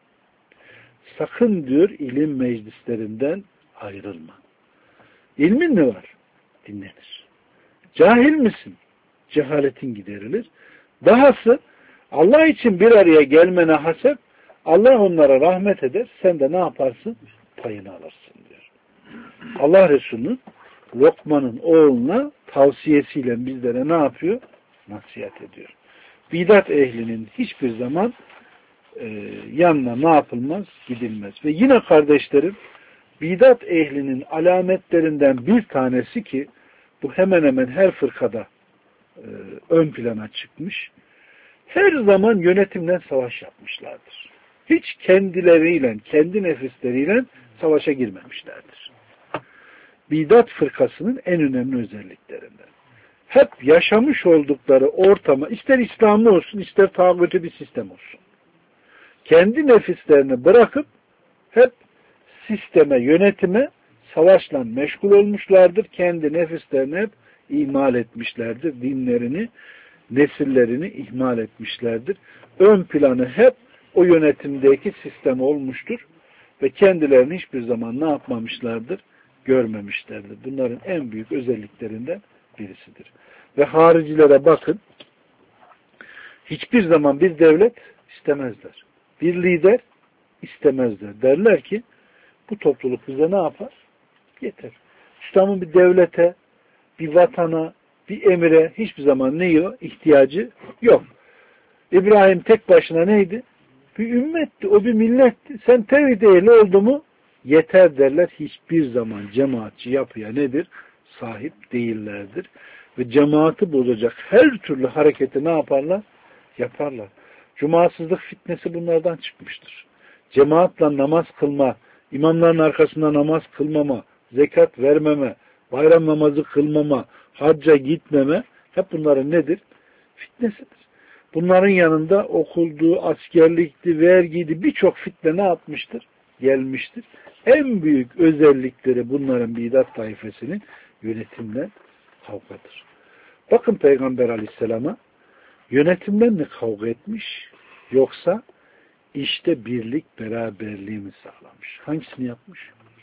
Sakın diyor ilim meclislerinden ayrılma. İlmin mi var? Dinlenir. Cahil misin? Cehaletin giderilir. Dahası Allah için bir araya gelmene hasep Allah onlara rahmet eder. Sen de ne yaparsın? Payını alırsın diyor. Allah Resulü'nün Lokman'ın oğluna tavsiyesiyle bizlere ne yapıyor? Nasihat ediyor. Bidat ehlinin hiçbir zaman e, yanına ne yapılmaz? Gidilmez. Ve yine kardeşlerim bidat ehlinin alametlerinden bir tanesi ki bu hemen hemen her fırkada e, ön plana çıkmış. Her zaman yönetimle savaş yapmışlardır. Hiç kendileriyle, kendi nefisleriyle savaşa girmemişlerdir. Bidat fırkasının en önemli özelliklerinden. Hep yaşamış oldukları ortama, ister İslamlı olsun, ister tağutu bir sistem olsun. Kendi nefislerini bırakıp hep sisteme, yönetime, savaşla meşgul olmuşlardır. Kendi nefislerini hep ihmal etmişlerdir. Dinlerini, nesillerini ihmal etmişlerdir. Ön planı hep o yönetimdeki sistem olmuştur. Ve kendilerini hiçbir zaman ne yapmamışlardır? Görmemişlerdir. Bunların en büyük özelliklerinden birisidir. Ve haricilere bakın, hiçbir zaman bir devlet istemezler. Bir lider istemezler. Derler ki, bu topluluk bize ne yapar? Yeter. İslam'ın bir devlete, bir vatana, bir emire hiçbir zaman ne yok? İhtiyacı yok. İbrahim tek başına neydi? Bir ümmetti, o bir milletti. Sen tevhid ehli oldu mu? Yeter derler. Hiçbir zaman cemaatçi yapıya nedir? Sahip değillerdir. Ve cemaati bozacak her türlü hareketi ne yaparlar? Yaparlar. Cumasızlık fitnesi bunlardan çıkmıştır. Cemaatle namaz kılma, imamların arkasında namaz kılmama, zekat vermeme, bayram namazı kılmama, hacca gitmeme hep bunların nedir? Fitnesidir. Bunların yanında okuldu, askerlikti, vergiydi, birçok fitne ne yapmıştır? Gelmiştir. En büyük özellikleri bunların bidat taifesinin yönetimle kavgadır. Bakın Peygamber Aleyhisselam'a yönetimden mi kavga etmiş yoksa işte birlik beraberliği mi sağlamış? Hangisini yapmış?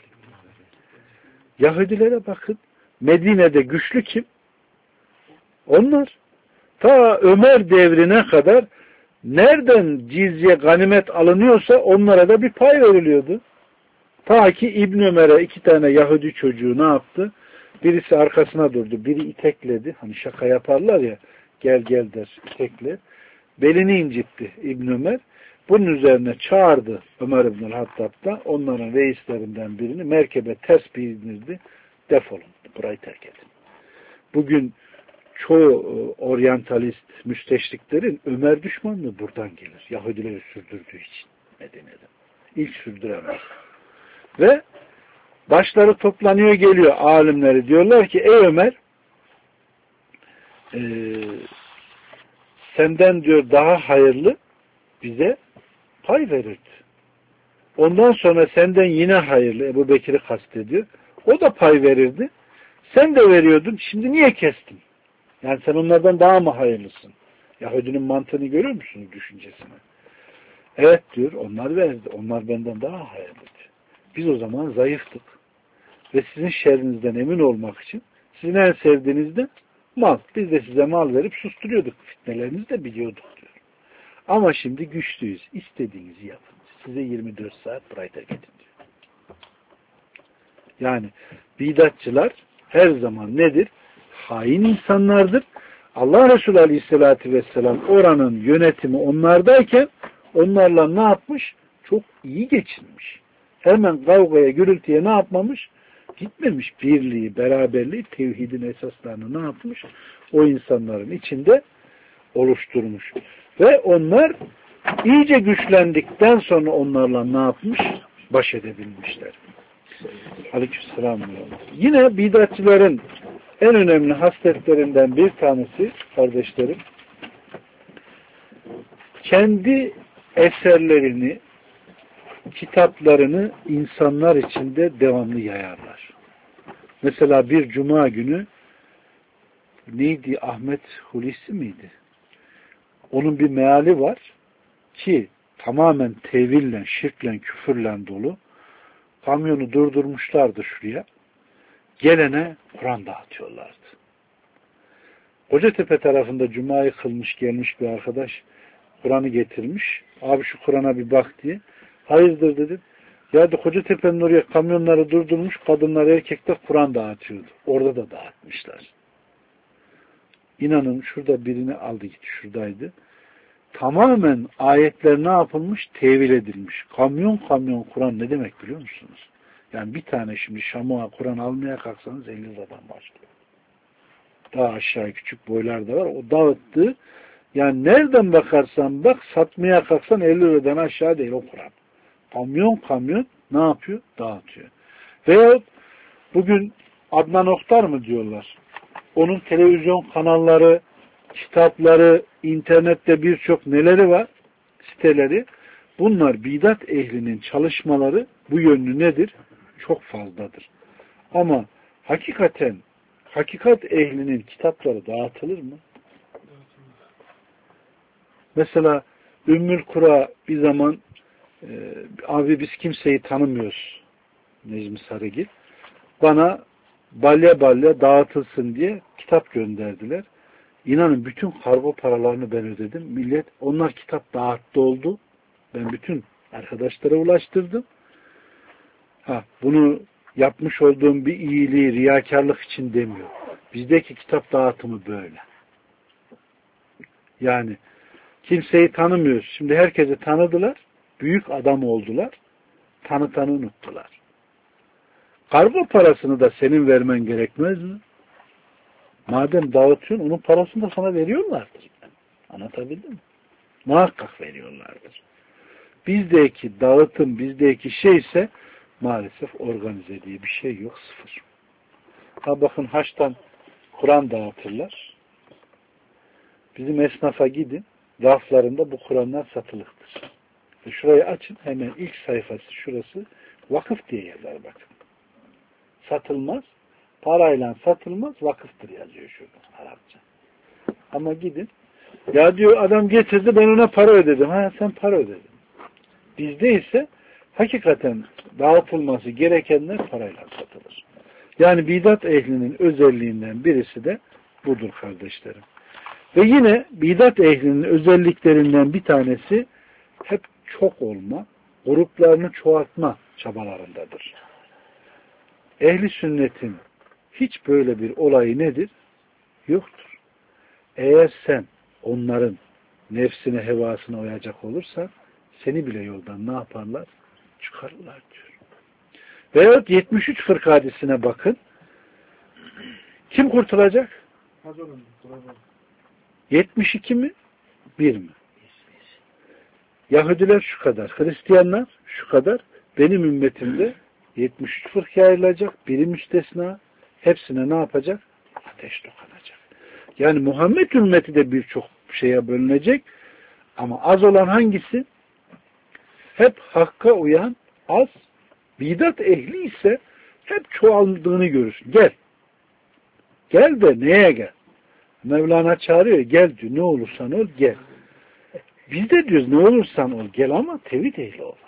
Yahudilere bakın. Medine'de güçlü kim? Onlar. Ta Ömer devrine kadar nereden cizye, ganimet alınıyorsa onlara da bir pay veriliyordu. Ta ki İbn Ömer'e iki tane Yahudi çocuğu ne yaptı? Birisi arkasına durdu, biri itekledi. Hani şaka yaparlar ya, gel gel der, itekle. Belini incitti İbn Ömer. Bunun üzerine çağırdı Ömer İbn Hattab'da onların reislerinden birini merkebe ters bindirdi. Defolun, burayı terk edin. Bugün çoğu oryantalist müsteşriklerin Ömer düşmanlığı buradan gelir. Yahudileri sürdürdüğü için Medine'de. İlk sürdüremez. Ve başları toplanıyor geliyor alimleri. Diyorlar ki ey Ömer e, senden diyor daha hayırlı bize pay verirdi. Ondan sonra senden yine hayırlı Ebu Bekir'i kastediyor. O da pay verirdi. Sen de veriyordun. Şimdi niye kestin? Yani sen onlardan daha mı hayırlısın? Yahudinin mantığını görüyor musunuz düşüncesini? Evet diyor. Onlar verdi. Onlar benden daha hayırlıydı. Biz o zaman zayıftık. Ve sizin şerrinizden emin olmak için sizin en sevdiğiniz de Mal. Biz de size mal verip susturuyorduk. Fitnelerinizi de biliyorduk diyor. Ama şimdi güçlüyüz. İstediğinizi yapın. Size yirmi dört saat burayı terk edin diyor. Yani bidatçılar her zaman nedir? Hain insanlardır. Allah Resulü Aleyhisselatü Vesselam oranın yönetimi onlardayken onlarla ne yapmış? Çok iyi geçinmiş. Hemen kavgaya, gürültüye ne yapmamış? Gitmemiş. Birliği, beraberliği, tevhidin esaslarını ne yapmış? O insanların içinde oluşturmuş. Ve onlar iyice güçlendikten sonra onlarla ne yapmış? Baş edebilmişler. Aleykümselam. Yine bidatçıların en önemli hasletlerinden bir tanesi kardeşlerim, kendi eserlerini, kitaplarını insanlar içinde devamlı yayarlar. Mesela bir cuma günü neydi? Ahmet Hulusi miydi? Onun bir meali var ki tamamen teville, şirkle, küfürle dolu. Kamyonu durdurmuşlardı şuraya. Gelene Kur'an dağıtıyorlardı. Kocatepe tarafında cumayı kılmış gelmiş bir arkadaş Kur'an'ı getirmiş. Abi şu Kur'an'a bir bak diye. Hayırdır dedim. Ya da Kocatepe'nin oraya kamyonları durdurmuş, kadınlar erkekler Kur'an dağıtıyordu. Orada da dağıtmışlar. İnanın şurada birini aldı gitti, şuradaydı. Tamamen ayetler ne yapılmış? Tevil edilmiş. Kamyon kamyon Kur'an ne demek biliyor musunuz? Yani bir tane şimdi Şam'a Kur'an almaya kalksanız elli liradan başlıyor. Daha aşağı küçük boylar da var. O dağıttı. Yani nereden bakarsan bak satmaya kalksan elli liradan aşağı değil o Kur'an. Kamyon kamyon ne yapıyor? Dağıtıyor. Veyahut bugün Adnan Oktar mı diyorlar? Onun televizyon kanalları, kitapları, internette birçok neleri var? Siteleri. Bunlar bidat ehlinin çalışmaları bu yönlü nedir? Çok fazladır. Ama hakikaten hakikat ehlinin kitapları dağıtılır mı? Mesela Ümmül Kura bir zaman e, abi biz kimseyi tanımıyoruz Necmi Sarıgil. Bana balya balya dağıtılsın diye kitap gönderdiler. İnanın bütün kargo paralarını ben ödedim. Millet onlar kitap dağıttı oldu. Ben bütün arkadaşlara ulaştırdım. Ha, bunu yapmış olduğum bir iyiliği riyakarlık için demiyor. Bizdeki kitap dağıtımı böyle. Yani kimseyi tanımıyoruz. Şimdi herkesi tanıdılar. Büyük adam oldular. Tanıtanı unuttular. Kargo parasını da senin vermen gerekmez mi? Madem dağıtıyorsun onun parasını da sana veriyorlardır. Anlatabildim mi? Muhakkak veriyorlardır. Bizdeki dağıtım, bizdeki şey ise maalesef organize diye bir şey yok. Sıfır. Ha bakın haçtan Kur'an dağıtırlar. Bizim esnafa gidin. Raflarında bu Kur'anlar satılıktır. E şurayı açın. Hemen ilk sayfası şurası. Vakıf diye yazar bakın. Satılmaz. Parayla satılmaz. Vakıftır yazıyor şurada. Arapça. Ama gidin. Ya diyor adam getirdi ben ona para ödedim. Ha sen para ödedin. Bizde ise hakikaten dağıtılması gerekenler parayla satılır. Yani bidat ehlinin özelliğinden birisi de budur kardeşlerim. Ve yine bidat ehlinin özelliklerinden bir tanesi hep çok olma, gruplarını çoğaltma çabalarındadır. Ehli sünnetin hiç böyle bir olayı nedir? Yoktur. Eğer sen onların nefsine, hevasına uyacak olursan seni bile yoldan ne yaparlar? Çıkarırlar diyor. Veyahut yetmiş üç fırka hadisine bakın. Kim kurtulacak? yetmiş iki mi? bir mi? Yahudiler şu kadar, Hristiyanlar şu kadar. Benim ümmetimde yetmiş üç fırka ayrılacak. Biri müstesna. Hepsine ne yapacak? Ateş dokunacak. Yani Muhammed ümmeti de birçok şeye bölünecek. Ama az olan hangisi? Hep hakka uyan az. Bidat ehli ise hep çoğaldığını görürsün. Gel. Gel de neye gel? Mevlana çağırıyor. Gel diyor. Ne olursan ol gel. Biz de diyoruz ne olursan ol gel ama tevhid ehli ol.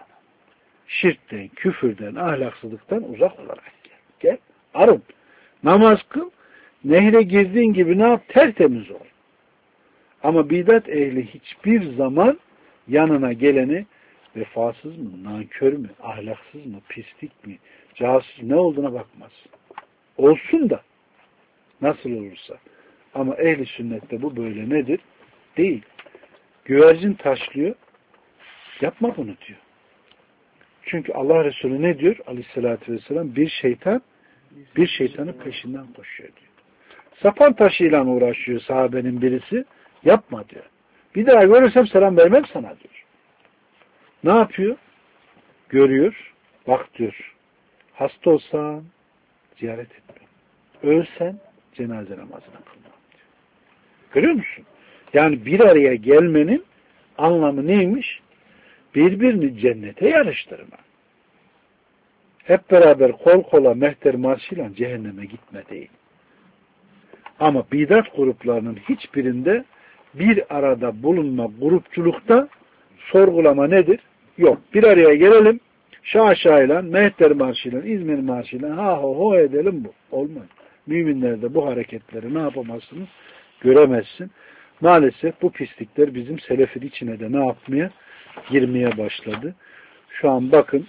Şirkten, küfürden, ahlaksızlıktan uzak olarak gel. Gel. Arın. Namaz kıl. Nehre girdiğin gibi ne yap? Tertemiz ol. Ama bidat ehli hiçbir zaman yanına geleni vefasız mı, nankör mü, ahlaksız mı, pislik mi, casus ne olduğuna bakmaz. Olsun da nasıl olursa. Ama ehli sünnette bu böyle nedir? Değil. Güvercin taşlıyor. Yapma bunu diyor. Çünkü Allah Resulü ne diyor? Aleyhissalatü vesselam bir şeytan bir şeytanın peşinden koşuyor diyor. Sapan taşıyla uğraşıyor sahabenin birisi. Yapma diyor. Bir daha görürsem selam vermem sana diyor. Ne yapıyor? Görüyor. Bak diyor. Hasta olsan ziyaret etme. Ölsen cenaze namazına kılma diyor. Görüyor musun? Yani bir araya gelmenin anlamı neymiş? Birbirini cennete yarıştırma. Hep beraber kol kola mehter marşıyla cehenneme gitme değil. Ama bidat gruplarının hiçbirinde bir arada bulunma grupçulukta sorgulama nedir? Yok. Bir araya gelelim. Şaşayla, mehter marşıyla, İzmir marşıyla ha ho ho edelim bu. Olmaz. Müminlerde bu hareketleri ne yapamazsınız? Göremezsin. Maalesef bu pislikler bizim selefin içine de ne yapmaya? Girmeye başladı. Şu an bakın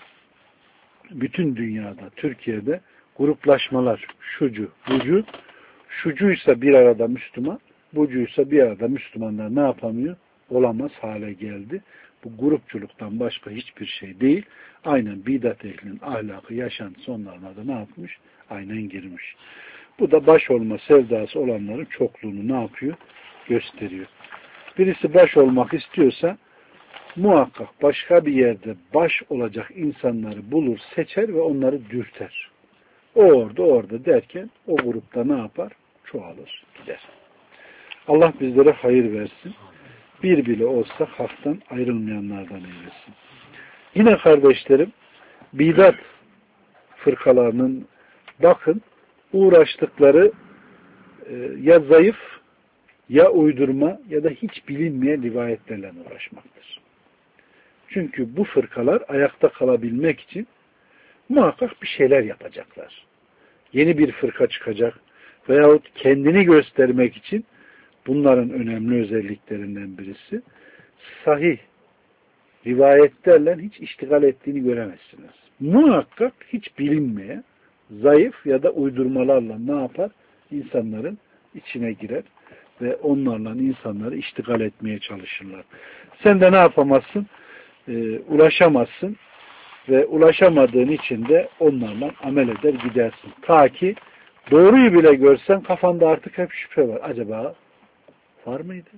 bütün dünyada, Türkiye'de gruplaşmalar şucu, bucu, şucuysa bir arada Müslüman, bucuysa bir arada Müslümanlar ne yapamıyor? Olamaz hale geldi. Bu grupçuluktan başka hiçbir şey değil. Aynen bidat ehlinin ahlakı, yaşantısı onlarına da ne yapmış? Aynen girmiş. Bu da baş olma sevdası olanların çokluğunu ne yapıyor? Gösteriyor. Birisi baş olmak istiyorsa muhakkak başka bir yerde baş olacak insanları bulur, seçer ve onları dürter. O orada, orada derken o grupta ne yapar? Çoğalır, gider. Allah bizlere hayır versin. Bir bile olsa haktan ayrılmayanlardan eylesin. Yine kardeşlerim, bidat fırkalarının bakın uğraştıkları e, ya zayıf, ya uydurma ya da hiç bilinmeyen rivayetlerle uğraşmaktır. Çünkü bu fırkalar ayakta kalabilmek için muhakkak bir şeyler yapacaklar. Yeni bir fırka çıkacak veyahut kendini göstermek için bunların önemli özelliklerinden birisi sahih rivayetlerle hiç iştigal ettiğini göremezsiniz. Muhakkak hiç bilinmeye zayıf ya da uydurmalarla ne yapar? İnsanların içine girer ve onlarla insanları iştigal etmeye çalışırlar. Sen de ne yapamazsın? Ee, ulaşamazsın ve ulaşamadığın için de onlarla amel eder gidersin. Ta ki doğruyu bile görsen kafanda artık hep şüphe var. Acaba var mıydı?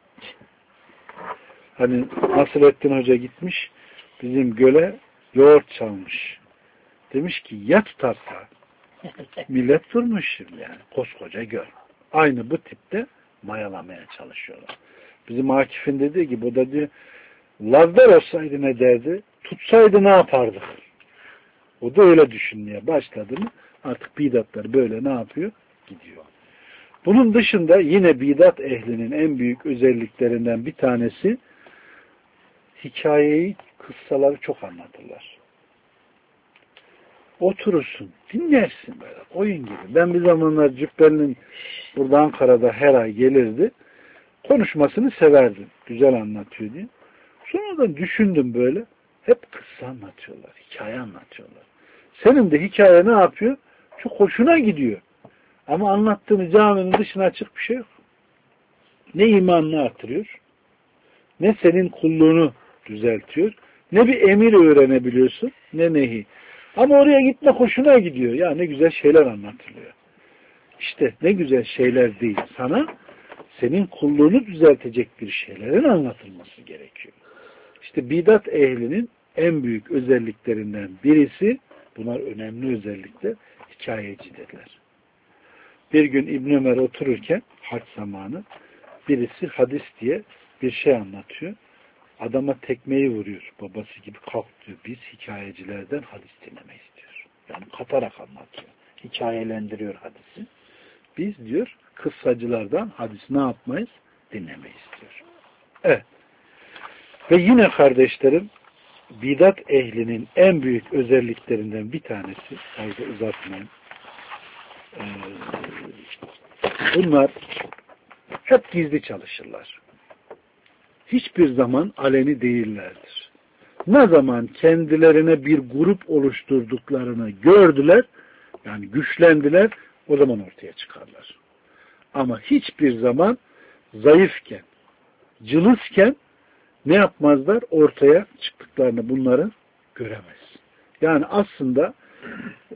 Hani Nasrettin Hoca gitmiş bizim göle yoğurt çalmış. Demiş ki ya tutarsa millet durmuş şimdi yani. Koskoca göl. Aynı bu tipte mayalamaya çalışıyorlar. Bizim Akif'in dediği gibi o da diyor Lazlar olsaydı ne derdi? Tutsaydı ne yapardık? O da öyle düşünmeye başladı mı artık bidatlar böyle ne yapıyor? Gidiyor. Bunun dışında yine bidat ehlinin en büyük özelliklerinden bir tanesi hikayeyi, kıssaları çok anlatırlar. Oturursun, dinlersin böyle, oyun gibi. Ben bir zamanlar Cübbeli'nin burada Ankara'da her ay gelirdi. Konuşmasını severdim. Güzel anlatıyor diye. Sonradan düşündüm böyle. Hep kıssa anlatıyorlar, hikaye anlatıyorlar. Senin de hikaye ne yapıyor? Çok hoşuna gidiyor. Ama anlattığını caminin dışına açık bir şey yok. Ne imanını artırıyor, ne senin kulluğunu düzeltiyor, ne bir emir öğrenebiliyorsun, ne nehi. Ama oraya gitme hoşuna gidiyor. Ya ne güzel şeyler anlatılıyor. İşte ne güzel şeyler değil. Sana senin kulluğunu düzeltecek bir şeylerin anlatılması gerekiyor. İşte bidat ehlinin en büyük özelliklerinden birisi, bunlar önemli özellikler, hikayecidirler. Bir gün İbn Ömer otururken hac zamanı birisi hadis diye bir şey anlatıyor. Adama tekmeyi vuruyor. Babası gibi kalk diyor. Biz hikayecilerden hadis dinlemeyi istiyor. Yani katarak anlatıyor. Hikayelendiriyor hadisi. Biz diyor kıssacılardan hadis ne yapmayız? Dinlemeyi istiyor. Evet. Ve yine kardeşlerim bidat ehlinin en büyük özelliklerinden bir tanesi, fazla uzatmayın, Ee, Bunlar hep gizli çalışırlar. Hiçbir zaman aleni değillerdir. Ne zaman kendilerine bir grup oluşturduklarını gördüler, yani güçlendiler, o zaman ortaya çıkarlar. Ama hiçbir zaman zayıfken, cılızken ne yapmazlar? Ortaya çıktıklarını bunları göremez. Yani aslında e,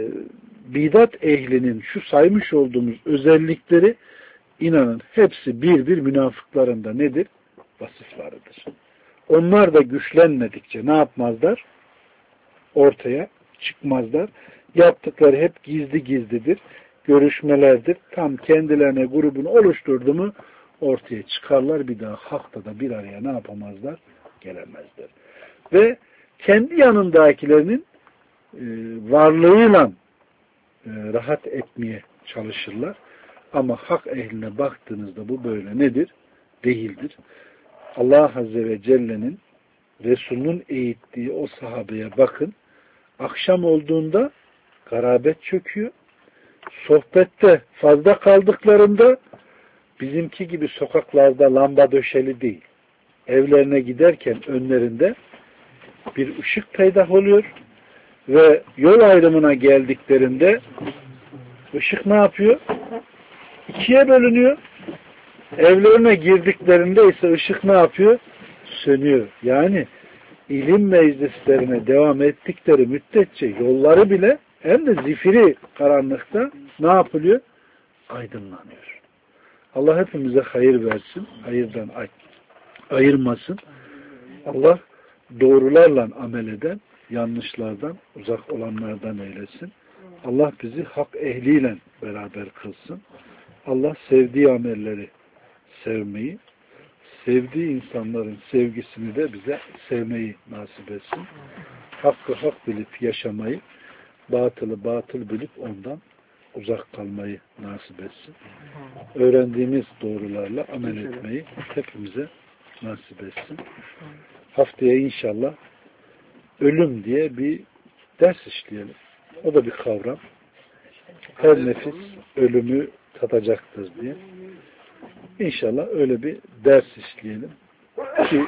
bidat ehlinin şu saymış olduğumuz özellikleri inanın hepsi bir bir münafıklarında nedir? Vasıflarıdır. Onlar da güçlenmedikçe ne yapmazlar? Ortaya çıkmazlar. Yaptıkları hep gizli gizlidir. Görüşmelerdir. Tam kendilerine grubunu oluşturdu mu ortaya çıkarlar. Bir daha hakta da bir araya ne yapamazlar? Gelemezler. Ve kendi yanındakilerinin e, varlığıyla e, rahat etmeye çalışırlar. Ama hak ehline baktığınızda bu böyle nedir? Değildir. Allah Azze ve Celle'nin Resul'ün eğittiği o sahabeye bakın. Akşam olduğunda garabet çöküyor. Sohbette fazla kaldıklarında bizimki gibi sokaklarda lamba döşeli değil. Evlerine giderken önlerinde bir ışık peydah oluyor ve yol ayrımına geldiklerinde ışık ne yapıyor? İkiye bölünüyor. Evlerine girdiklerinde ise ışık ne yapıyor? Sönüyor. Yani ilim meclislerine devam ettikleri müddetçe yolları bile hem de zifiri karanlıkta ne yapılıyor? Aydınlanıyor. Allah hepimize hayır versin. Hayırdan ay ayırmasın. Allah doğrularla amel eden, yanlışlardan uzak olanlardan eylesin. Allah bizi hak ehliyle beraber kılsın. Allah sevdiği amelleri sevmeyi, sevdiği insanların sevgisini de bize sevmeyi nasip etsin. Hakkı hak bilip yaşamayı, batılı batıl bilip ondan uzak kalmayı nasip etsin. Öğrendiğimiz doğrularla amel etmeyi hepimize nasip etsin. Haftaya inşallah ölüm diye bir ders işleyelim. O da bir kavram. Her nefis ölümü tadacaktır diye. İnşallah öyle bir ders işleyelim. Ki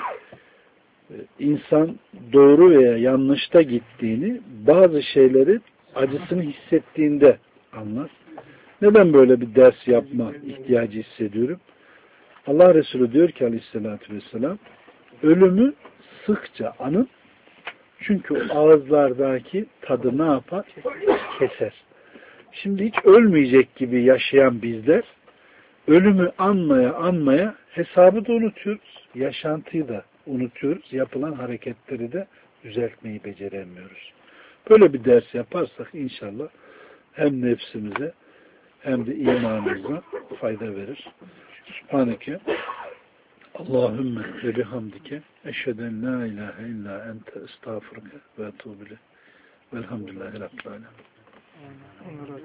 insan doğru veya yanlışta gittiğini, bazı şeyleri acısını hissettiğinde anlar. Neden böyle bir ders yapma ihtiyacı hissediyorum? Allah Resulü diyor ki aleyhissalatü vesselam, ölümü sıkça anın, çünkü o ağızlardaki tadı ne yapar? Keser. Şimdi hiç ölmeyecek gibi yaşayan bizler, ölümü anmaya anmaya hesabı da unutuyoruz, yaşantıyı da unutuyoruz, yapılan hareketleri de düzeltmeyi beceremiyoruz. Böyle bir ders yaparsak inşallah hem nefsimize hem de imanımıza fayda verir. Subhaneke Allahümme ve bihamdike eşheden la ilahe illa ente estağfurke ve etûbü ileyk. Velhamdülillahi Rabbil alemin.